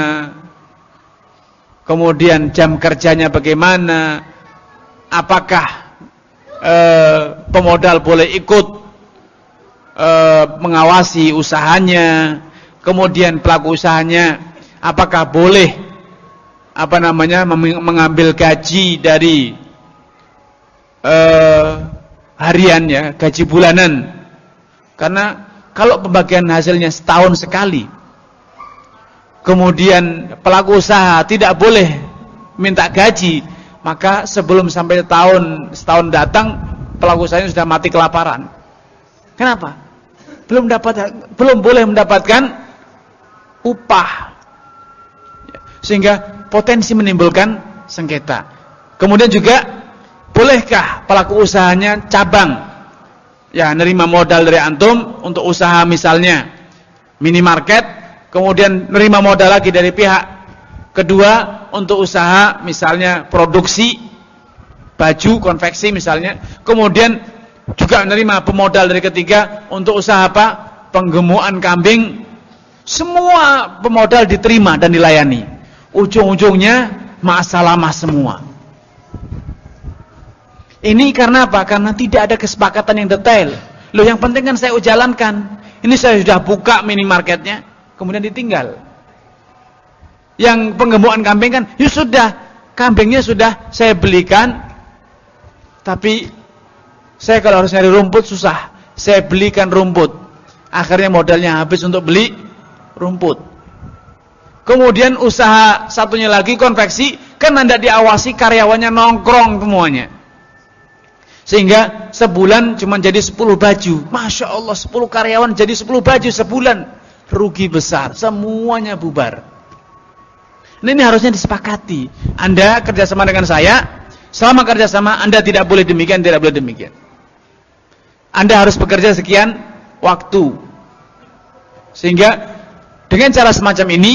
Kemudian jam kerjanya bagaimana? Apakah e, pemodal boleh ikut e, mengawasi usahanya? Kemudian pelaku usahanya apakah boleh apa namanya mengambil gaji dari e, harian ya, gaji bulanan? Karena kalau pembagian hasilnya setahun sekali, kemudian pelaku usaha tidak boleh minta gaji, maka sebelum sampai tahun setahun datang pelaku usahanya sudah mati kelaparan. Kenapa? Belum dapat, belum boleh mendapatkan upah, sehingga potensi menimbulkan sengketa. Kemudian juga bolehkah pelaku usahanya cabang ya nerima modal dari antum untuk usaha misalnya minimarket, kemudian nerima modal lagi dari pihak kedua untuk usaha misalnya produksi baju konveksi misalnya, kemudian juga menerima pemodal dari ketiga untuk usaha apa? Penggemukan kambing. Semua pemodal diterima dan dilayani. Ujung-ujungnya masalah semua. Ini karena apa? Karena tidak ada kesepakatan yang detail. Loh, yang penting kan saya jalankan. Ini saya sudah buka minimarketnya, kemudian ditinggal. Yang penggemukan kambing kan, ya sudah, kambingnya sudah saya belikan, tapi saya kalau harus nyari rumput susah. Saya belikan rumput. Akhirnya modalnya habis untuk beli rumput. Kemudian usaha satunya lagi konveksi, kan anda diawasi karyawannya nongkrong semuanya. Sehingga sebulan cuma jadi sepuluh baju. Masya Allah, sepuluh karyawan jadi sepuluh baju sebulan. Rugi besar, semuanya bubar. Nah, ini harusnya disepakati. Anda kerjasama dengan saya, selama kerjasama Anda tidak boleh demikian, tidak boleh demikian. Anda harus bekerja sekian waktu. Sehingga dengan cara semacam ini,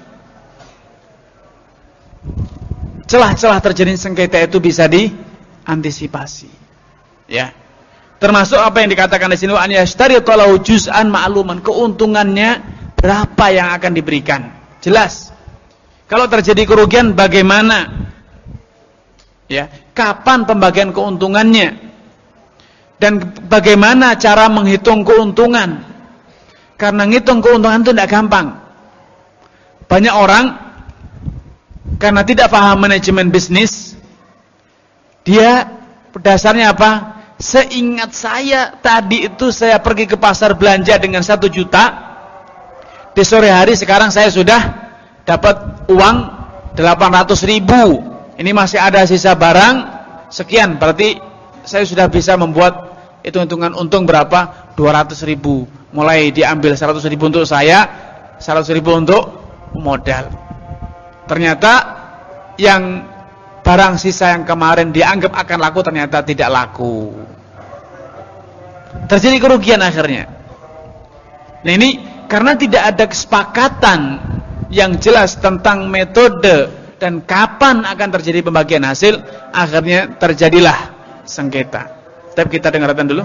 celah-celah terjadi sengketa itu bisa diantisipasi. Ya. Termasuk apa yang dikatakan di sini, an yashtaritu lahu juz'an ma'luman, keuntungannya berapa yang akan diberikan. Jelas. Kalau terjadi kerugian bagaimana? Ya, kapan pembagian keuntungannya? Dan bagaimana cara menghitung keuntungan? Karena ngitung keuntungan itu tidak gampang. Banyak orang karena tidak paham manajemen bisnis, dia dasarnya apa? Seingat saya tadi itu saya pergi ke pasar belanja dengan satu juta, di sore hari sekarang saya sudah dapat uang delapan ratus ribu. Ini masih ada sisa barang sekian, berarti saya sudah bisa membuat hitung-hitungan untung berapa? dua ratus ribu. Mulai diambil seratus ribu untuk saya, seratus ribu untuk modal. Ternyata yang barang sisa yang kemarin dianggap akan laku ternyata tidak laku. Terjadi kerugian akhirnya. Nah, ini karena tidak ada kesepakatan yang jelas tentang metode dan kapan akan terjadi pembagian hasil, akhirnya terjadilah sengketa. Tapi kita dengarkan dulu.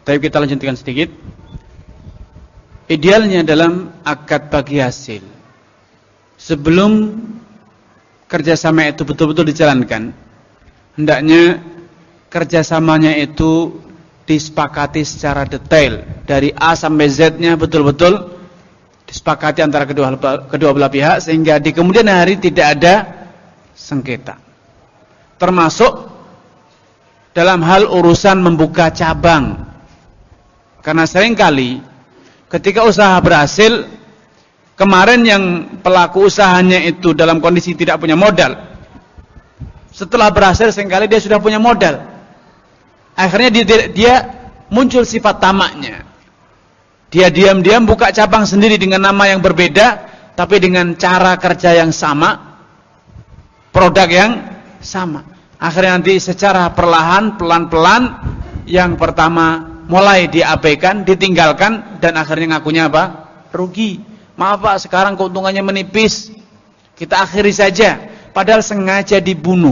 Tapi kita lanjutkan sedikit. Idealnya dalam akad bagi hasil, sebelum kerjasama itu betul-betul dijalankan, hendaknya kerjasamanya itu disepakati secara detail dari A sampai Z-nya, betul-betul disepakati antara kedua kedua belah pihak, sehingga di kemudian hari tidak ada sengketa. Termasuk dalam hal urusan membuka cabang, karena seringkali ketika usaha berhasil, kemarin yang pelaku usahanya itu dalam kondisi tidak punya modal, setelah berhasil seringkali dia sudah punya modal. Akhirnya dia, dia muncul sifat tamaknya. Dia diam-diam buka cabang sendiri dengan nama yang berbeda, tapi dengan cara kerja yang sama, produk yang sama. Akhirnya nanti secara perlahan, pelan-pelan, yang pertama mulai diabaikan, ditinggalkan, dan akhirnya ngakunya apa? Rugi. Maaf Pak, sekarang keuntungannya menipis, kita akhiri saja. Padahal sengaja dibunuh.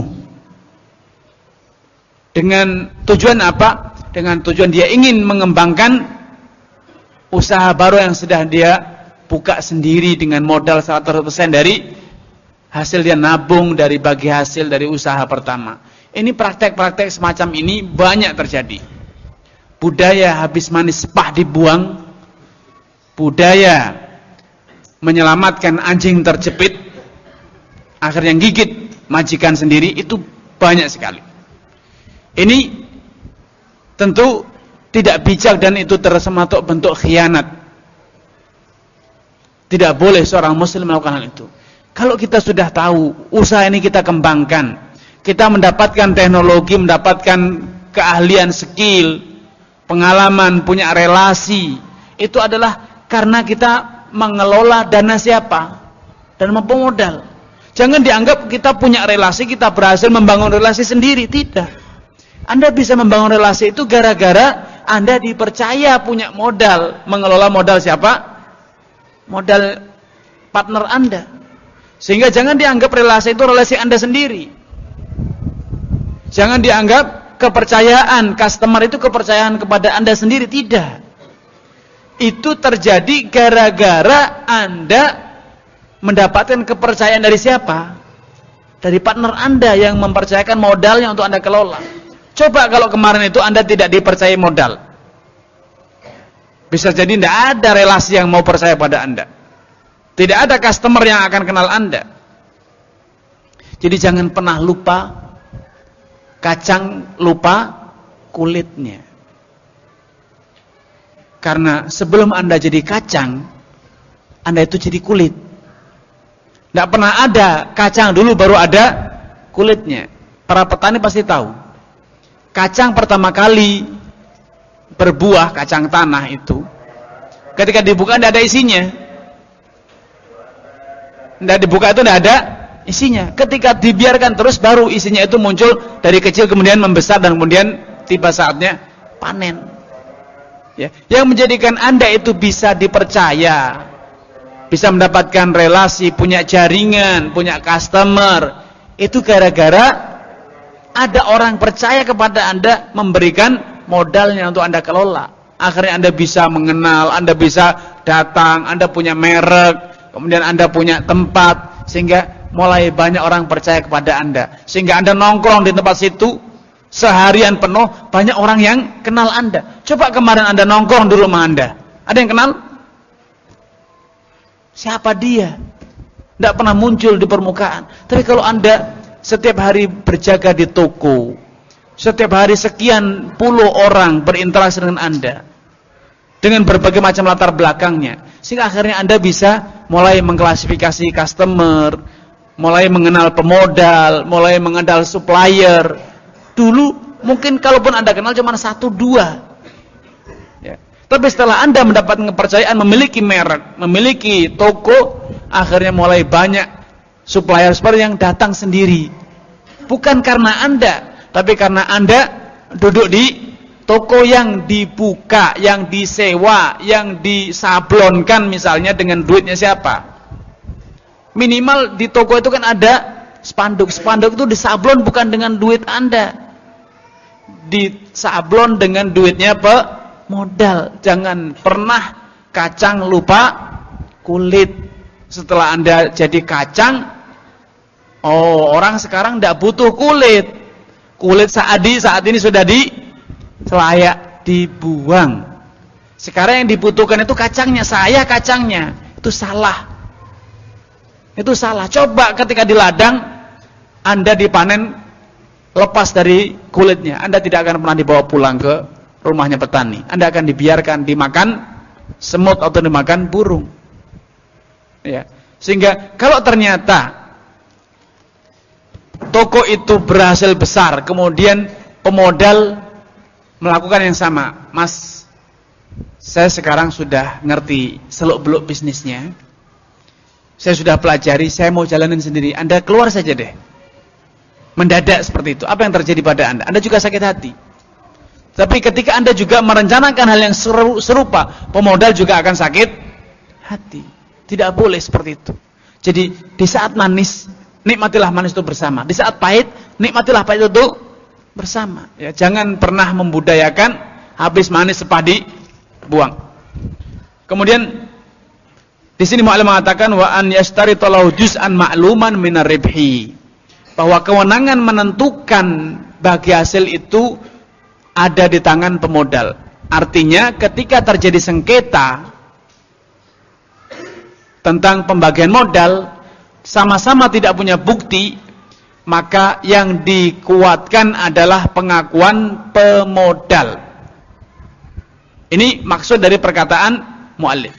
Dengan tujuan apa? Dengan tujuan dia ingin mengembangkan usaha baru yang sudah dia buka sendiri dengan modal seratus persen dari hasil dia nabung, dari bagi hasil dari usaha pertama. Ini praktek-praktek semacam ini banyak terjadi. Budaya habis manis pah dibuang, budaya menyelamatkan anjing terjepit, akhirnya gigit majikan sendiri, itu banyak sekali. Ini tentu tidak bijak dan itu termasuk bentuk khianat. Tidak boleh seorang muslim melakukan hal itu. Kalau kita sudah tahu usaha ini kita kembangkan, kita mendapatkan teknologi, mendapatkan keahlian, skill, pengalaman, punya relasi, itu adalah karena kita mengelola dana siapa? Dana pemodal. Jangan dianggap kita punya relasi, kita berhasil membangun relasi sendiri. Tidak. Anda bisa membangun relasi itu gara-gara Anda dipercaya punya modal. Mengelola modal siapa? Modal partner Anda. Sehingga jangan dianggap relasi itu relasi Anda sendiri. Jangan dianggap kepercayaan customer itu kepercayaan kepada Anda sendiri. Tidak. Itu terjadi gara-gara Anda mendapatkan kepercayaan dari siapa? Dari partner Anda yang mempercayakan modalnya untuk Anda kelola. Coba kalau kemarin itu Anda tidak dipercayai modal, bisa jadi tidak ada relasi yang mau percaya pada Anda, tidak ada customer yang akan kenal Anda. Jadi jangan pernah lupa kacang, lupa kulitnya. Karena sebelum Anda jadi kacang, Anda itu jadi kulit. Tidak pernah ada kacang dulu baru ada kulitnya. Para petani pasti tahu. Kacang pertama kali berbuah, kacang tanah itu, ketika dibuka tidak ada isinya. Tidak dibuka itu tidak ada isinya. Ketika dibiarkan terus baru isinya itu muncul dari kecil kemudian membesar dan kemudian tiba saatnya panen. Ya, yang menjadikan Anda itu bisa dipercaya, bisa mendapatkan relasi, punya jaringan, punya customer, itu gara-gara ada orang percaya kepada Anda, memberikan modalnya untuk Anda kelola. Akhirnya Anda bisa mengenal, Anda bisa datang, Anda punya merek, kemudian Anda punya tempat, sehingga mulai banyak orang percaya kepada Anda. Sehingga Anda nongkrong di tempat situ seharian penuh, banyak orang yang kenal Anda. Coba kemarin Anda nongkrong di rumah Anda, ada yang kenal? Siapa dia? Tidak pernah muncul di permukaan. Tapi kalau Anda setiap hari berjaga di toko, setiap hari sekian puluh orang berinteraksi dengan Anda, dengan berbagai macam latar belakangnya, sehingga akhirnya Anda bisa mulai mengklasifikasi customer, mulai mengenal pemodal, mulai mengenal supplier. Dulu mungkin kalaupun Anda kenal cuma satu dua, ya. Tapi setelah Anda mendapatkan kepercayaan, memiliki merek, memiliki toko, akhirnya mulai banyak supplier seperti yang datang sendiri. Bukan karena Anda, tapi karena Anda duduk di toko yang dibuka, yang disewa, yang disablonkan misalnya dengan duitnya siapa? Minimal di toko itu kan ada spanduk. Spanduk itu disablon bukan dengan duit Anda. Disablon dengan duitnya pe, modal. Jangan pernah kacang lupa kulit. Setelah Anda jadi kacang, oh, orang sekarang tidak butuh kulit. Kulit saadi saat ini sudah di layak dibuang. Sekarang yang dibutuhkan itu kacangnya, saya kacangnya. Itu salah. Itu salah. Coba ketika di ladang Anda dipanen lepas dari kulitnya, Anda tidak akan pernah dibawa pulang ke rumahnya petani. Anda akan dibiarkan dimakan semut atau dimakan burung. Ya. Sehingga kalau ternyata toko itu berhasil besar, kemudian pemodal melakukan yang sama, Mas, saya sekarang sudah ngerti seluk-beluk bisnisnya, saya sudah pelajari, saya mau jalanin sendiri, Anda keluar saja deh. Mendadak seperti itu, apa yang terjadi pada Anda? Anda juga sakit hati. Tapi ketika Anda juga merencanakan hal yang serupa, pemodal juga akan sakit hati. Tidak boleh seperti itu. Jadi di saat manis, nikmatilah manis itu bersama. Di saat pahit, nikmatilah pahit itu bersama. Ya, jangan pernah membudayakan habis manis sepadi buang. Kemudian di sini mu'allim mengatakan wa an yashtari talahu juz'an ma'luman minar ribhi. Bahwa kewenangan menentukan bagi hasil itu ada di tangan pemodal. Artinya ketika terjadi sengketa tentang pembagian modal, sama-sama tidak punya bukti, maka yang dikuatkan adalah pengakuan pemodal. Ini maksud dari perkataan mu'allif.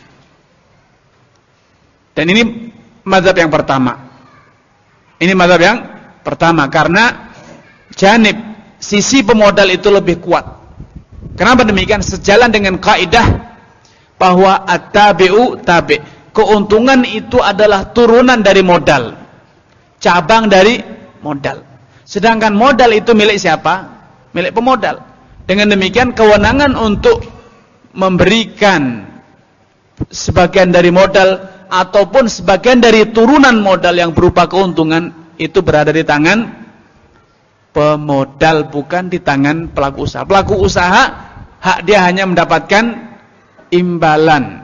Dan ini mazhab yang pertama. Ini mazhab yang pertama, karena janib sisi pemodal itu lebih kuat. Kenapa demikian? Sejalan dengan kaidah bahwa at-tabi'u tabi'. Keuntungan itu adalah turunan dari modal, cabang dari modal. Sedangkan modal itu milik siapa? Milik pemodal. Dengan demikian kewenangan untuk memberikan sebagian dari modal ataupun sebagian dari turunan modal yang berupa keuntungan itu berada di tangan pemodal, bukan di tangan pelaku usaha. Pelaku usaha hak dia hanya mendapatkan imbalan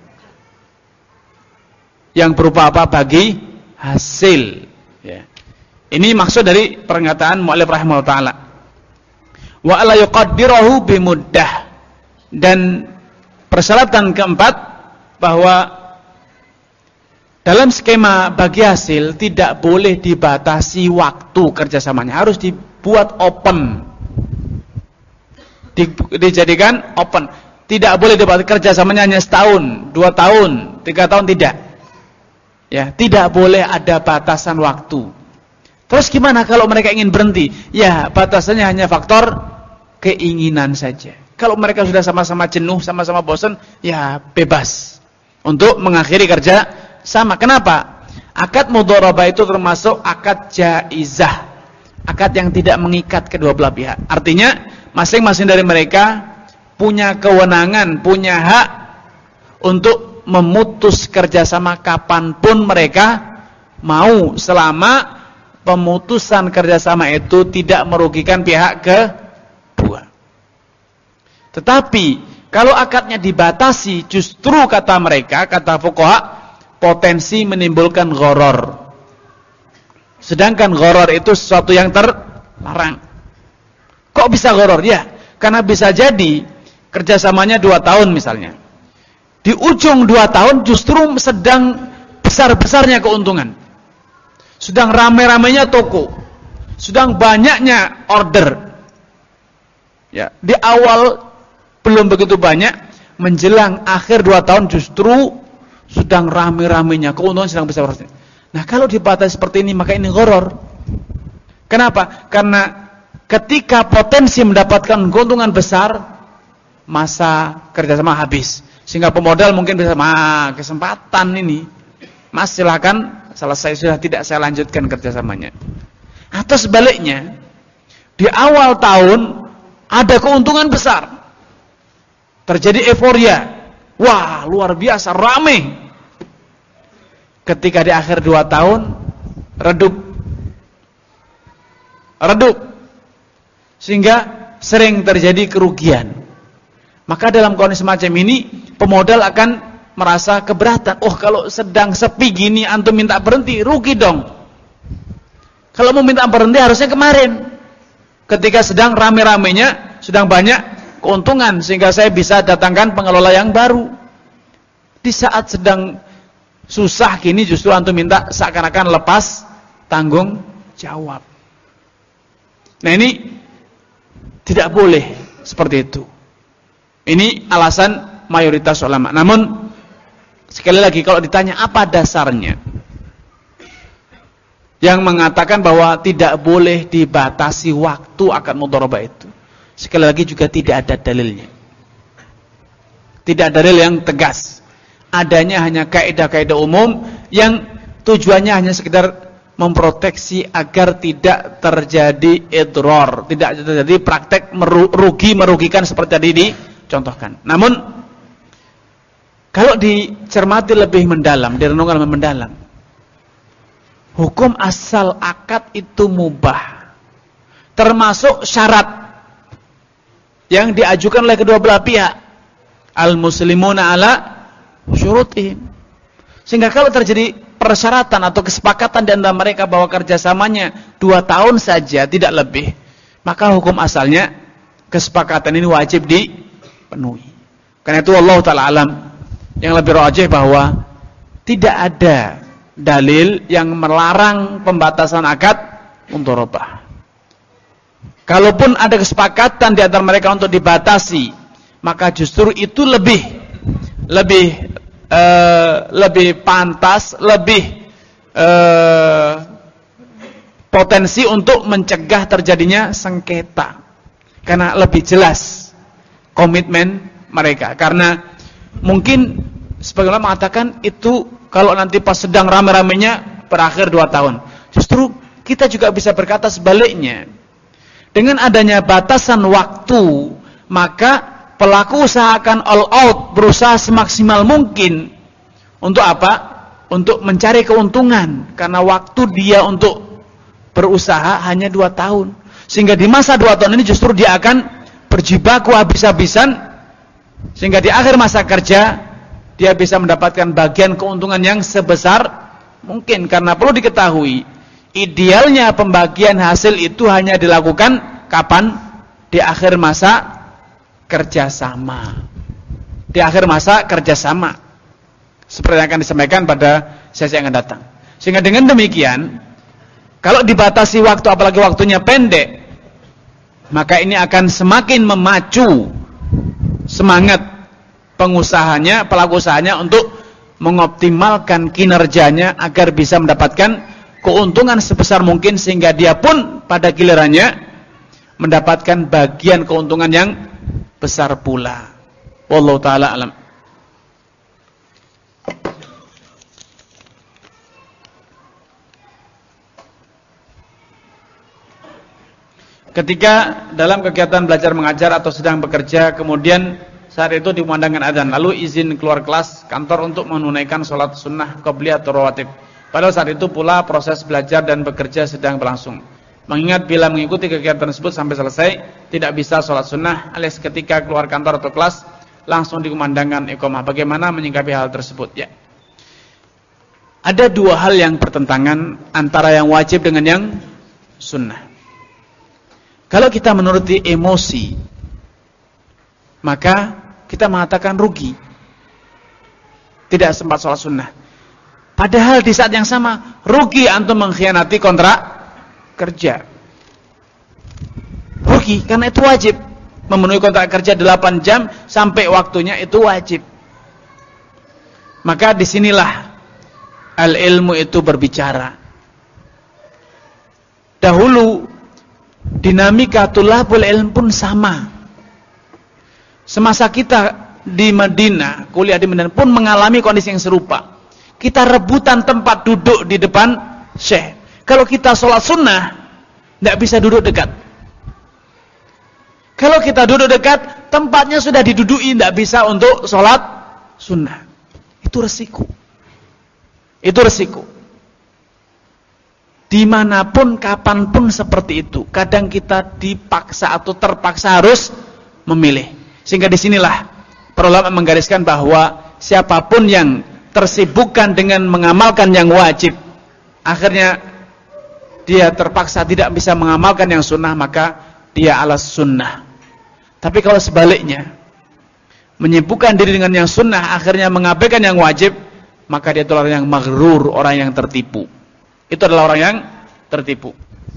yang berupa apa? Bagi hasil. Ya. Ini maksud dari pernyataan mu'allif rahimahullah ta'ala. Wa ala yuqaddirahu bimuddah. Dan persyaratan keempat, bahwa dalam skema bagi hasil tidak boleh dibatasi waktu kerjasamanya, harus dibuat open, Di, dijadikan open. Tidak boleh dibatasi kerjasamanya hanya setahun, dua tahun, tiga tahun, tidak. Ya, tidak boleh ada batasan waktu. Terus gimana kalau mereka ingin berhenti? Ya, batasannya hanya faktor keinginan saja. Kalau mereka sudah sama-sama jenuh, sama-sama bosan, ya bebas untuk mengakhiri kerja sama. Kenapa? Akad mudharabah itu termasuk akad jaizah, akad yang tidak mengikat kedua belah pihak. Artinya masing-masing dari mereka punya kewenangan, punya hak untuk memutus kerjasama kapanpun mereka mau, selama pemutusan kerjasama itu tidak merugikan pihak kedua. Tetapi kalau akadnya dibatasi, justru kata mereka, kata fuqaha, potensi menimbulkan gharar. Sedangkan gharar itu sesuatu yang terlarang. Kok bisa gharar? Ya, karena bisa jadi kerjasamanya dua tahun misalnya. Di ujung dua tahun justru sedang besar-besarnya keuntungan. Sedang rame-ramenya toko. Sedang banyaknya order. Ya, di awal belum begitu banyak, menjelang akhir dua tahun justru sedang rame-ramenya, keuntungan sedang besar-besarnya. Nah, kalau dibatasi seperti ini, maka ini gharar. Kenapa? Karena ketika potensi mendapatkan keuntungan besar, masa kerjasama habis. Sehingga pemodal mungkin bisa, "Ah, kesempatan ini. Mas, silakan selesai, sudah tidak saya lanjutkan kerjasamanya." Atau sebaliknya, di awal tahun ada keuntungan besar. Terjadi euforia. Wah, luar biasa, rame. Ketika di akhir dua tahun, redup. Redup. Sehingga sering terjadi kerugian. Maka dalam kondisi semacam ini, pemodal akan merasa keberatan. Oh, kalau sedang sepi gini antum minta berhenti, rugi dong. Kalau mau minta berhenti harusnya kemarin, ketika sedang rame-ramenya, sedang banyak keuntungan, sehingga saya bisa datangkan pengelola yang baru. Di saat sedang susah gini justru antum minta seakan-akan lepas tanggung jawab. Nah, ini tidak boleh seperti itu. Ini alasan mayoritas ulama. Namun sekali lagi kalau ditanya apa dasarnya yang mengatakan bahwa tidak boleh dibatasi waktu akad mudharabah itu, sekali lagi juga tidak ada dalilnya. Tidak ada dalil yang tegas. Adanya hanya kaidah-kaidah umum yang tujuannya hanya sekedar memproteksi agar tidak terjadi idrar, tidak terjadi praktek merugi merugikan seperti tadi dicontohkan. Namun kalau dicermati lebih mendalam, direnungkan lebih mendalam, hukum asal akad itu mubah, termasuk syarat yang diajukan oleh kedua belah pihak, al-muslimuna ala syurutihim. Sehingga kalau terjadi persyaratan atau kesepakatan di antara mereka bahwa kerjasamanya dua tahun saja, tidak lebih, maka hukum asalnya kesepakatan ini wajib dipenuhi. Karena itu Allah Ta'ala alam, yang lebih rajih bahwa tidak ada dalil yang melarang pembatasan akad mudharabah. Kalaupun ada kesepakatan di antara mereka untuk dibatasi, maka justru itu lebih lebih Uh, lebih pantas, lebih uh, potensi untuk mencegah terjadinya sengketa, karena lebih jelas komitmen mereka. Karena mungkin sebagian mengatakan itu kalau nanti pas sedang rame-ramenya berakhir dua tahun. Justru kita juga bisa berkata sebaliknya. Dengan adanya batasan waktu, maka pelaku usaha akan all out, berusaha semaksimal mungkin. Untuk apa? Untuk mencari keuntungan. Karena waktu dia untuk berusaha hanya dua tahun. Sehingga di masa dua tahun ini justru dia akan berjibaku habis-habisan. Sehingga di akhir masa kerja, dia bisa mendapatkan bagian keuntungan yang sebesar mungkin. Karena perlu diketahui, idealnya pembagian hasil itu hanya dilakukan kapan? Di akhir masa kerjasama, di akhir masa kerjasama, seperti yang akan disampaikan pada sesi yang akan datang. Sehingga dengan demikian, kalau dibatasi waktu, apalagi waktunya pendek, maka ini akan semakin memacu semangat pengusahanya, pelaku usahanya untuk mengoptimalkan kinerjanya agar bisa mendapatkan keuntungan sebesar mungkin, sehingga dia pun pada gilirannya mendapatkan bagian keuntungan yang besar pula. Wallahu ta'ala alam. Ketika dalam kegiatan belajar mengajar atau sedang bekerja, kemudian saat itu dikumandangkan adzan, lalu izin keluar kelas kantor untuk menunaikan sholat sunnah qabliyah atau rawatib. Padahal saat itu pula proses belajar dan bekerja sedang berlangsung. Mengingat bila mengikuti kegiatan tersebut sampai selesai, tidak bisa sholat sunnah, alias ketika keluar kantor atau kelas langsung dikumandangkan iqamah. Bagaimana menyikapi hal tersebut? Ya, ada dua hal yang bertentangan antara yang wajib dengan yang sunnah. Kalau kita menuruti emosi, maka kita mengatakan rugi, tidak sempat sholat sunnah. Padahal di saat yang sama rugi antum mengkhianati kontrak kerja. Rugi karena itu wajib. Memenuhi kontrak kerja delapan jam sampai waktunya itu wajib. Maka disinilah al-ilmu itu berbicara. Dahulu dinamika tulabul ilm pun sama. Semasa kita di Madinah, kuliah di Madinah pun mengalami kondisi yang serupa. Kita rebutan tempat duduk di depan syekh. Kalau kita sholat sunnah, tidak bisa duduk dekat. Kalau kita duduk dekat, tempatnya sudah diduduki, tidak bisa untuk sholat sunnah. Itu resiko. Itu resiko. Dimanapun, kapanpun seperti itu. Kadang kita dipaksa atau terpaksa harus memilih. Sehingga disinilah para ulama menggariskan bahwa siapapun yang tersibukkan dengan mengamalkan yang wajib, akhirnya dia terpaksa tidak bisa mengamalkan yang sunnah, maka dia alas sunnah. Tapi kalau sebaliknya, menyibukkan diri dengan yang sunnah, akhirnya mengabaikan yang wajib, maka dia adalah orang yang maghrur, orang yang tertipu. Itu adalah orang yang tertipu.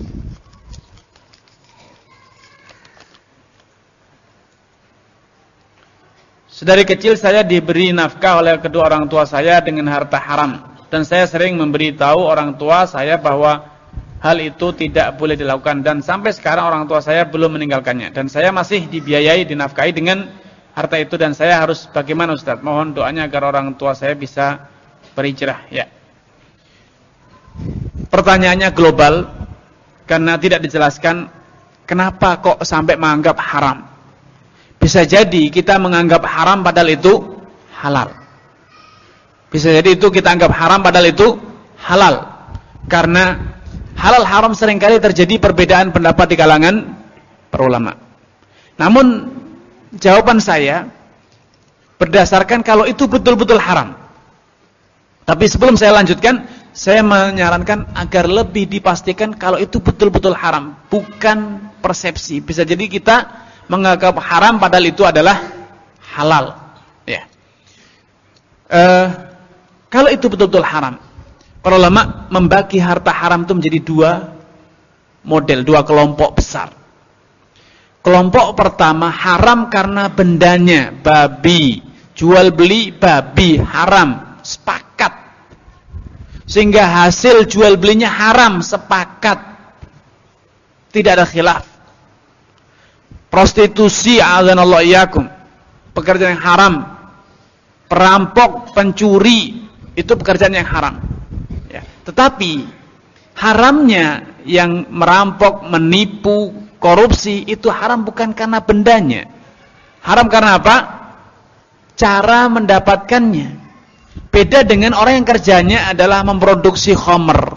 Sedari kecil saya diberi nafkah oleh kedua orang tua saya dengan harta haram, dan saya sering memberitahu orang tua saya bahwa hal itu tidak boleh dilakukan, dan sampai sekarang orang tua saya belum meninggalkannya, dan saya masih dibiayai, dinafkahi dengan harta itu, dan saya harus bagaimana Ustaz? Mohon doanya agar orang tua saya bisa berhijrah. Ya. Pertanyaannya global karena tidak dijelaskan kenapa kok sampai menganggap haram. Bisa jadi kita menganggap haram padahal itu halal. Bisa jadi itu kita anggap haram padahal itu halal. Karena halal haram seringkali terjadi perbedaan pendapat di kalangan para ulama. Namun jawaban saya berdasarkan kalau itu betul-betul haram. Tapi sebelum saya lanjutkan, saya menyarankan agar lebih dipastikan kalau itu betul-betul haram, bukan persepsi. Bisa jadi kita menganggap haram padahal itu adalah halal. Ya. Uh, kalau itu betul-betul haram, para ulama membagi harta haram itu menjadi dua model, dua kelompok besar. Kelompok pertama haram karena bendanya, babi, jual beli babi haram, sepakat. Sehingga hasil jual belinya haram, sepakat. Tidak ada khilaf. Prostitusi, a'adzanallahu iyyakum, pekerjaan yang haram. Perampok, pencuri, itu pekerjaan yang haram. Ya. Tetapi haramnya yang merampok, menipu, korupsi itu haram bukan karena bendanya. Haram karena apa? Cara mendapatkannya. Beda dengan orang yang kerjanya adalah memproduksi khamr.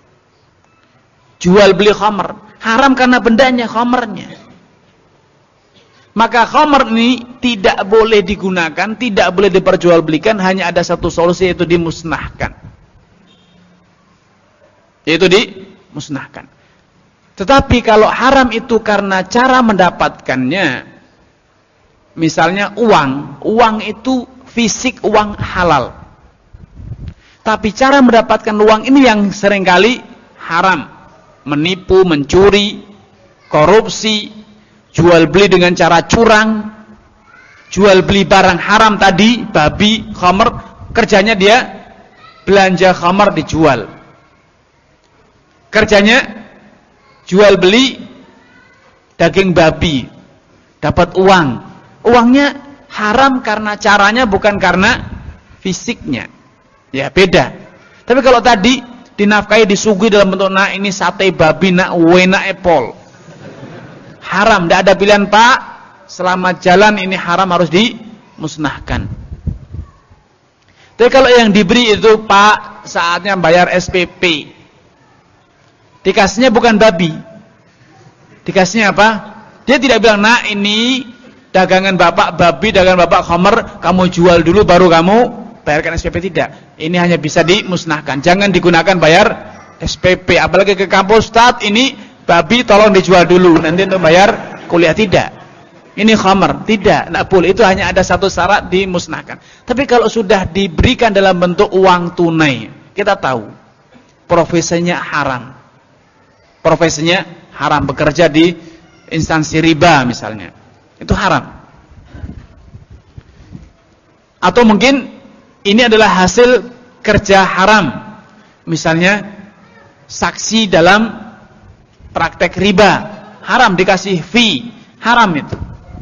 Jual beli khamr. Haram karena bendanya, khamrnya. Maka khamr ini tidak boleh digunakan, tidak boleh diperjualbelikan, hanya ada satu solusi, yaitu dimusnahkan. Yaitu dimusnahkan. Tetapi kalau haram itu karena cara mendapatkannya, misalnya uang, uang itu fisik, uang halal. Tapi cara mendapatkan uang ini yang seringkali haram. Menipu, mencuri, korupsi, jual beli dengan cara curang, jual beli barang haram tadi, babi, khamr, kerjanya dia belanja khamr dijual. Kerjanya jual beli daging babi, dapat uang. Uangnya haram karena caranya, bukan karena fisiknya. Ya, beda. Tapi kalau tadi dinafkahi, disuguhi dalam bentuk, nah ini sate babi, nak wena epol, haram, tidak ada pilihan Pak, selamat jalan, ini haram, harus dimusnahkan. Tapi kalau yang diberi itu, Pak, saatnya bayar S P P, dikasihnya bukan babi, dikasihnya apa? Dia tidak bilang, nah ini dagangan bapak babi, dagangan bapak khamr, kamu jual dulu baru kamu bayarkan S P P. Tidak, ini hanya bisa dimusnahkan. Jangan digunakan bayar S P P, apalagi ke kampus, Ustaz ini babi tolong dijual dulu nanti untuk bayar kuliah. Tidak, ini khamr, tidak, tidak boleh. Itu hanya ada satu syarat, dimusnahkan. Tapi kalau sudah diberikan dalam bentuk uang tunai, kita tahu profesinya haram, profesinya haram, bekerja di instansi riba misalnya, itu haram. Atau mungkin ini adalah hasil kerja haram, misalnya saksi dalam praktek riba, haram, dikasih fee, haram itu.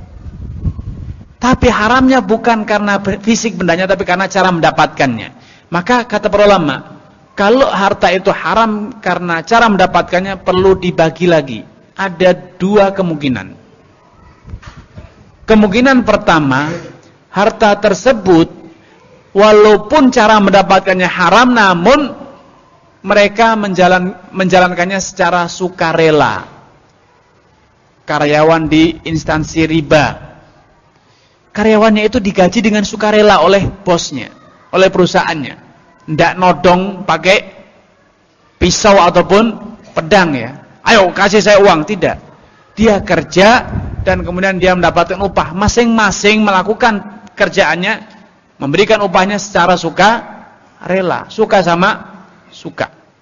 Tapi haramnya bukan karena fisik bendanya, tapi karena cara mendapatkannya. Maka kata para ulama, kalau harta itu haram karena cara mendapatkannya, perlu dibagi lagi. Ada dua kemungkinan. Kemungkinan pertama, harta tersebut walaupun cara mendapatkannya haram, namun mereka menjalan, menjalankannya secara sukarela. Karyawan di instansi riba, karyawannya itu digaji dengan sukarela oleh bosnya, oleh perusahaannya. Tidak nodong pakai pisau ataupun pedang ya. Ayo kasih saya uang, tidak. Dia kerja dan kemudian dia mendapatkan upah. Masing-masing melakukan kerjaannya, memberikan upahnya secara suka rela, suka sama suka.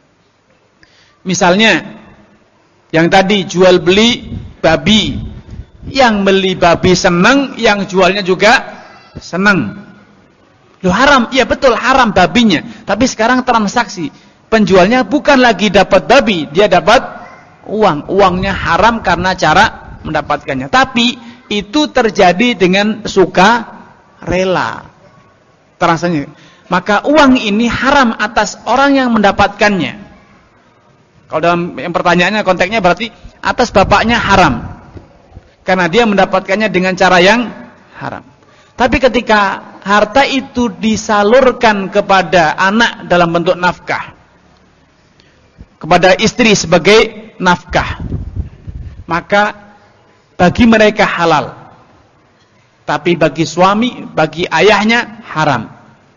Misalnya yang tadi jual beli babi, yang beli babi senang, yang jualnya juga senang. Loh haram, iya betul haram babinya. Tapi sekarang transaksi, penjualnya bukan lagi dapat babi, dia dapat uang. Uangnya haram karena cara mendapatkannya. Tapi itu terjadi dengan suka rela. Transaksinya. Maka uang ini haram atas orang yang mendapatkannya. Kalau dalam yang pertanyaannya konteksnya berarti atas bapaknya haram. Karena dia mendapatkannya dengan cara yang haram. Tapi ketika harta itu disalurkan kepada anak dalam bentuk nafkah, kepada istri sebagai nafkah, maka bagi mereka halal. Tapi bagi suami, bagi ayahnya haram.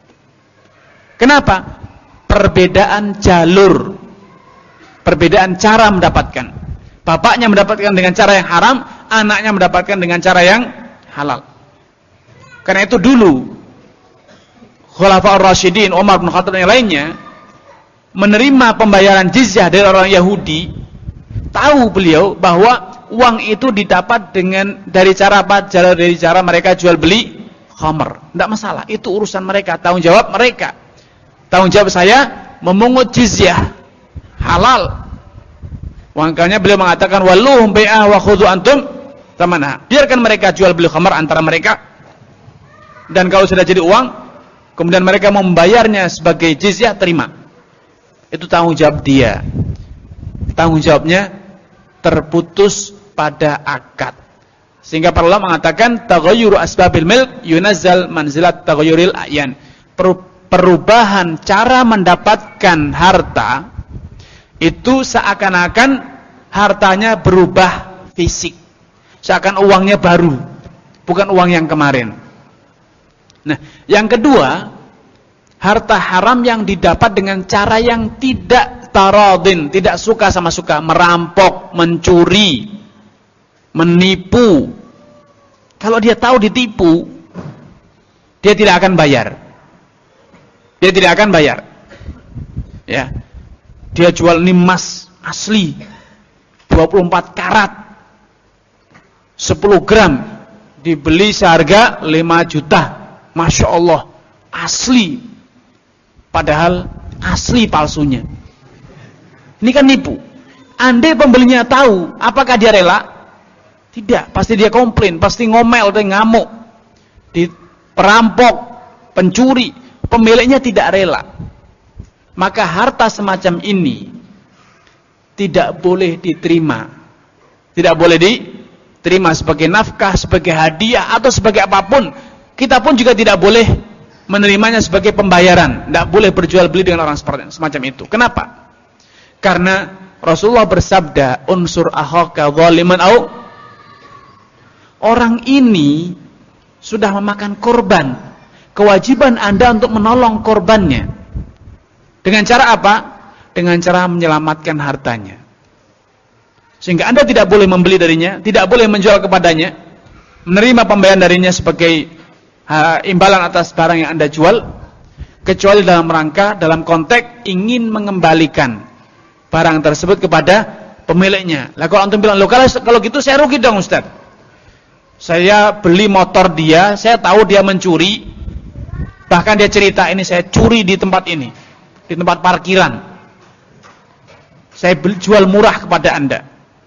Kenapa? Perbedaan jalur, perbedaan cara mendapatkan. Bapaknya mendapatkan dengan cara yang haram, anaknya mendapatkan dengan cara yang halal. Karena itu dulu Khulafaur Rasyidin, Umar bin Khattab dan yang lainnya menerima pembayaran jizyah dari orang Yahudi. Tahu beliau bahwa uang itu didapat dengan dari cara apa? Dari cara mereka jual beli khamr. Tidak masalah, itu urusan mereka, tanggung jawab mereka. Tanggung jawab saya memungut jizyah halal. Makanya beliau mengatakan walluhum bai'ah wa khudhu antum tamanha. Biarkan mereka jual beli khamr antara mereka. Dan kalau sudah jadi uang, kemudian mereka membayarnya sebagai jizyah, terima. Itu tanggung jawab dia. Tanggung jawabnya terputus pada akad. Sehingga para ulama mengatakan taghayyuru asbabil milk yunazzal manzilat taghayyuril a'yan. Perubahan cara mendapatkan harta itu seakan-akan hartanya berubah fisik. Seakan uangnya baru, bukan uang yang kemarin. Nah, yang kedua, harta haram yang didapat dengan cara yang tidak taradin, tidak suka sama suka, merampok, mencuri, menipu. Kalau dia tahu ditipu, dia tidak akan bayar. Dia tidak akan bayar. Ya. Dia jual ini emas asli dua puluh empat karat sepuluh gram dibeli seharga lima juta. Masya Allah, asli. Padahal asli palsunya. Ini kan nipu. Andai pembelinya tahu, apakah dia rela? Tidak, pasti dia komplain, pasti ngomel, dia ngamuk. Di perampok, pencuri, pemiliknya tidak rela. Maka harta semacam ini tidak boleh diterima. Tidak boleh diterima sebagai nafkah, sebagai hadiah atau sebagai apapun. Kita pun juga tidak boleh menerimanya sebagai pembayaran. Tidak boleh berjual beli dengan orang seperti semacam itu. Kenapa? Karena Rasulullah bersabda, unsur akhaka zaliman au. Orang ini sudah memakan korban. Kewajiban Anda untuk menolong korbannya. Dengan cara apa? Dengan cara menyelamatkan hartanya. Sehingga Anda tidak boleh membeli darinya, tidak boleh menjual kepadanya, menerima pembayaran darinya sebagai Uh, imbalan atas barang yang Anda jual, kecuali dalam rangka, dalam konteks ingin mengembalikan barang tersebut kepada pemiliknya. Lah kalau antum bilang, loh kalau, kalau gitu saya rugi dong Ustaz. Saya beli motor dia, saya tahu dia mencuri, bahkan dia cerita ini saya curi di tempat ini, di tempat parkiran. Saya beli, jual murah kepada Anda.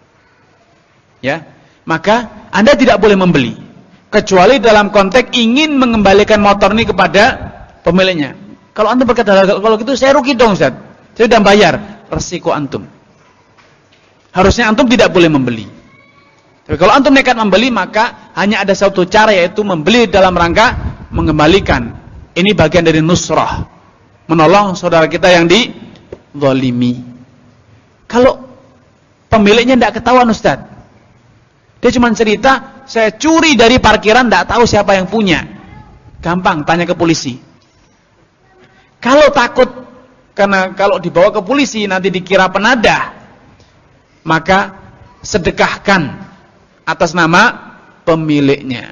Ya, maka Anda tidak boleh membeli. Kecuali dalam konteks ingin mengembalikan motor ini kepada pemiliknya. Kalau antum berkata, kalau gitu saya rugi dong Ustaz. Saya sudah bayar, resiko antum. Harusnya antum tidak boleh membeli. Tapi kalau antum nekat membeli, maka hanya ada satu cara, yaitu membeli dalam rangka mengembalikan. Ini bagian dari nusrah, menolong saudara kita yang dizalimi. Kalau pemiliknya tidak ketahuan Ustaz, dia cuma cerita, saya curi dari parkiran, tidak tahu siapa yang punya. Gampang, tanya ke polisi. Kalau takut, karena kalau dibawa ke polisi nanti dikira penadah, maka sedekahkan atas nama pemiliknya.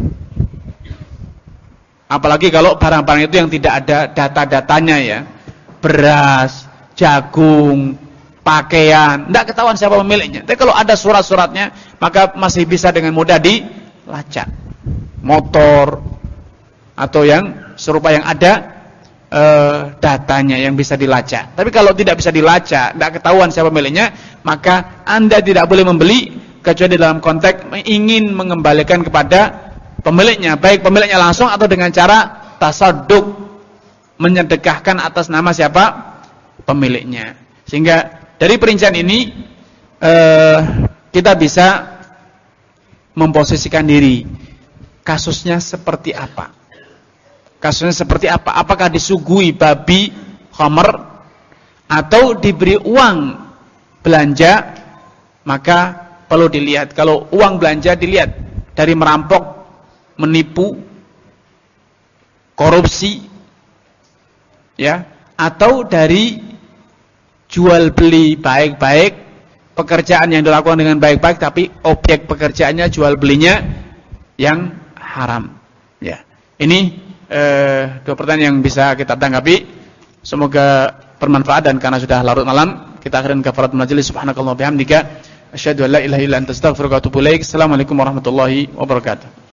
Apalagi kalau barang-barang itu yang tidak ada data-datanya ya, beras, jagung, pakaian, tidak ketahuan siapa pemiliknya. Tapi kalau ada surat-suratnya, maka masih bisa dengan mudah dilacak. Motor atau yang serupa yang ada eh, datanya yang bisa dilacak. Tapi kalau tidak bisa dilacak, tidak ketahuan siapa pemiliknya, maka Anda tidak boleh membeli kecuali dalam konteks ingin mengembalikan kepada pemiliknya, baik pemiliknya langsung atau dengan cara tasadduk, menyedekahkan atas nama siapa pemiliknya. Sehingga dari perincian ini eh, kita bisa memposisikan diri, kasusnya seperti apa? Kasusnya seperti apa? Apakah disuguhi babi khamr atau diberi uang belanja? Maka perlu dilihat. Kalau uang belanja dilihat dari merampok, menipu, korupsi, ya, atau dari jual beli baik-baik, pekerjaan yang dilakukan dengan baik-baik, tapi objek pekerjaannya jual belinya yang haram. Ya, ini eh, dua pertanyaan yang bisa kita tanggapi. Semoga bermanfaat, dan karena sudah larut malam, kita akhirin kafaratul majelis. Subhanakallahumma bihamdika, asyhadu an la ilaha illa anta, astaghfiruka wa atubu ilaik. Assalamualaikum warahmatullahi wabarakatuh.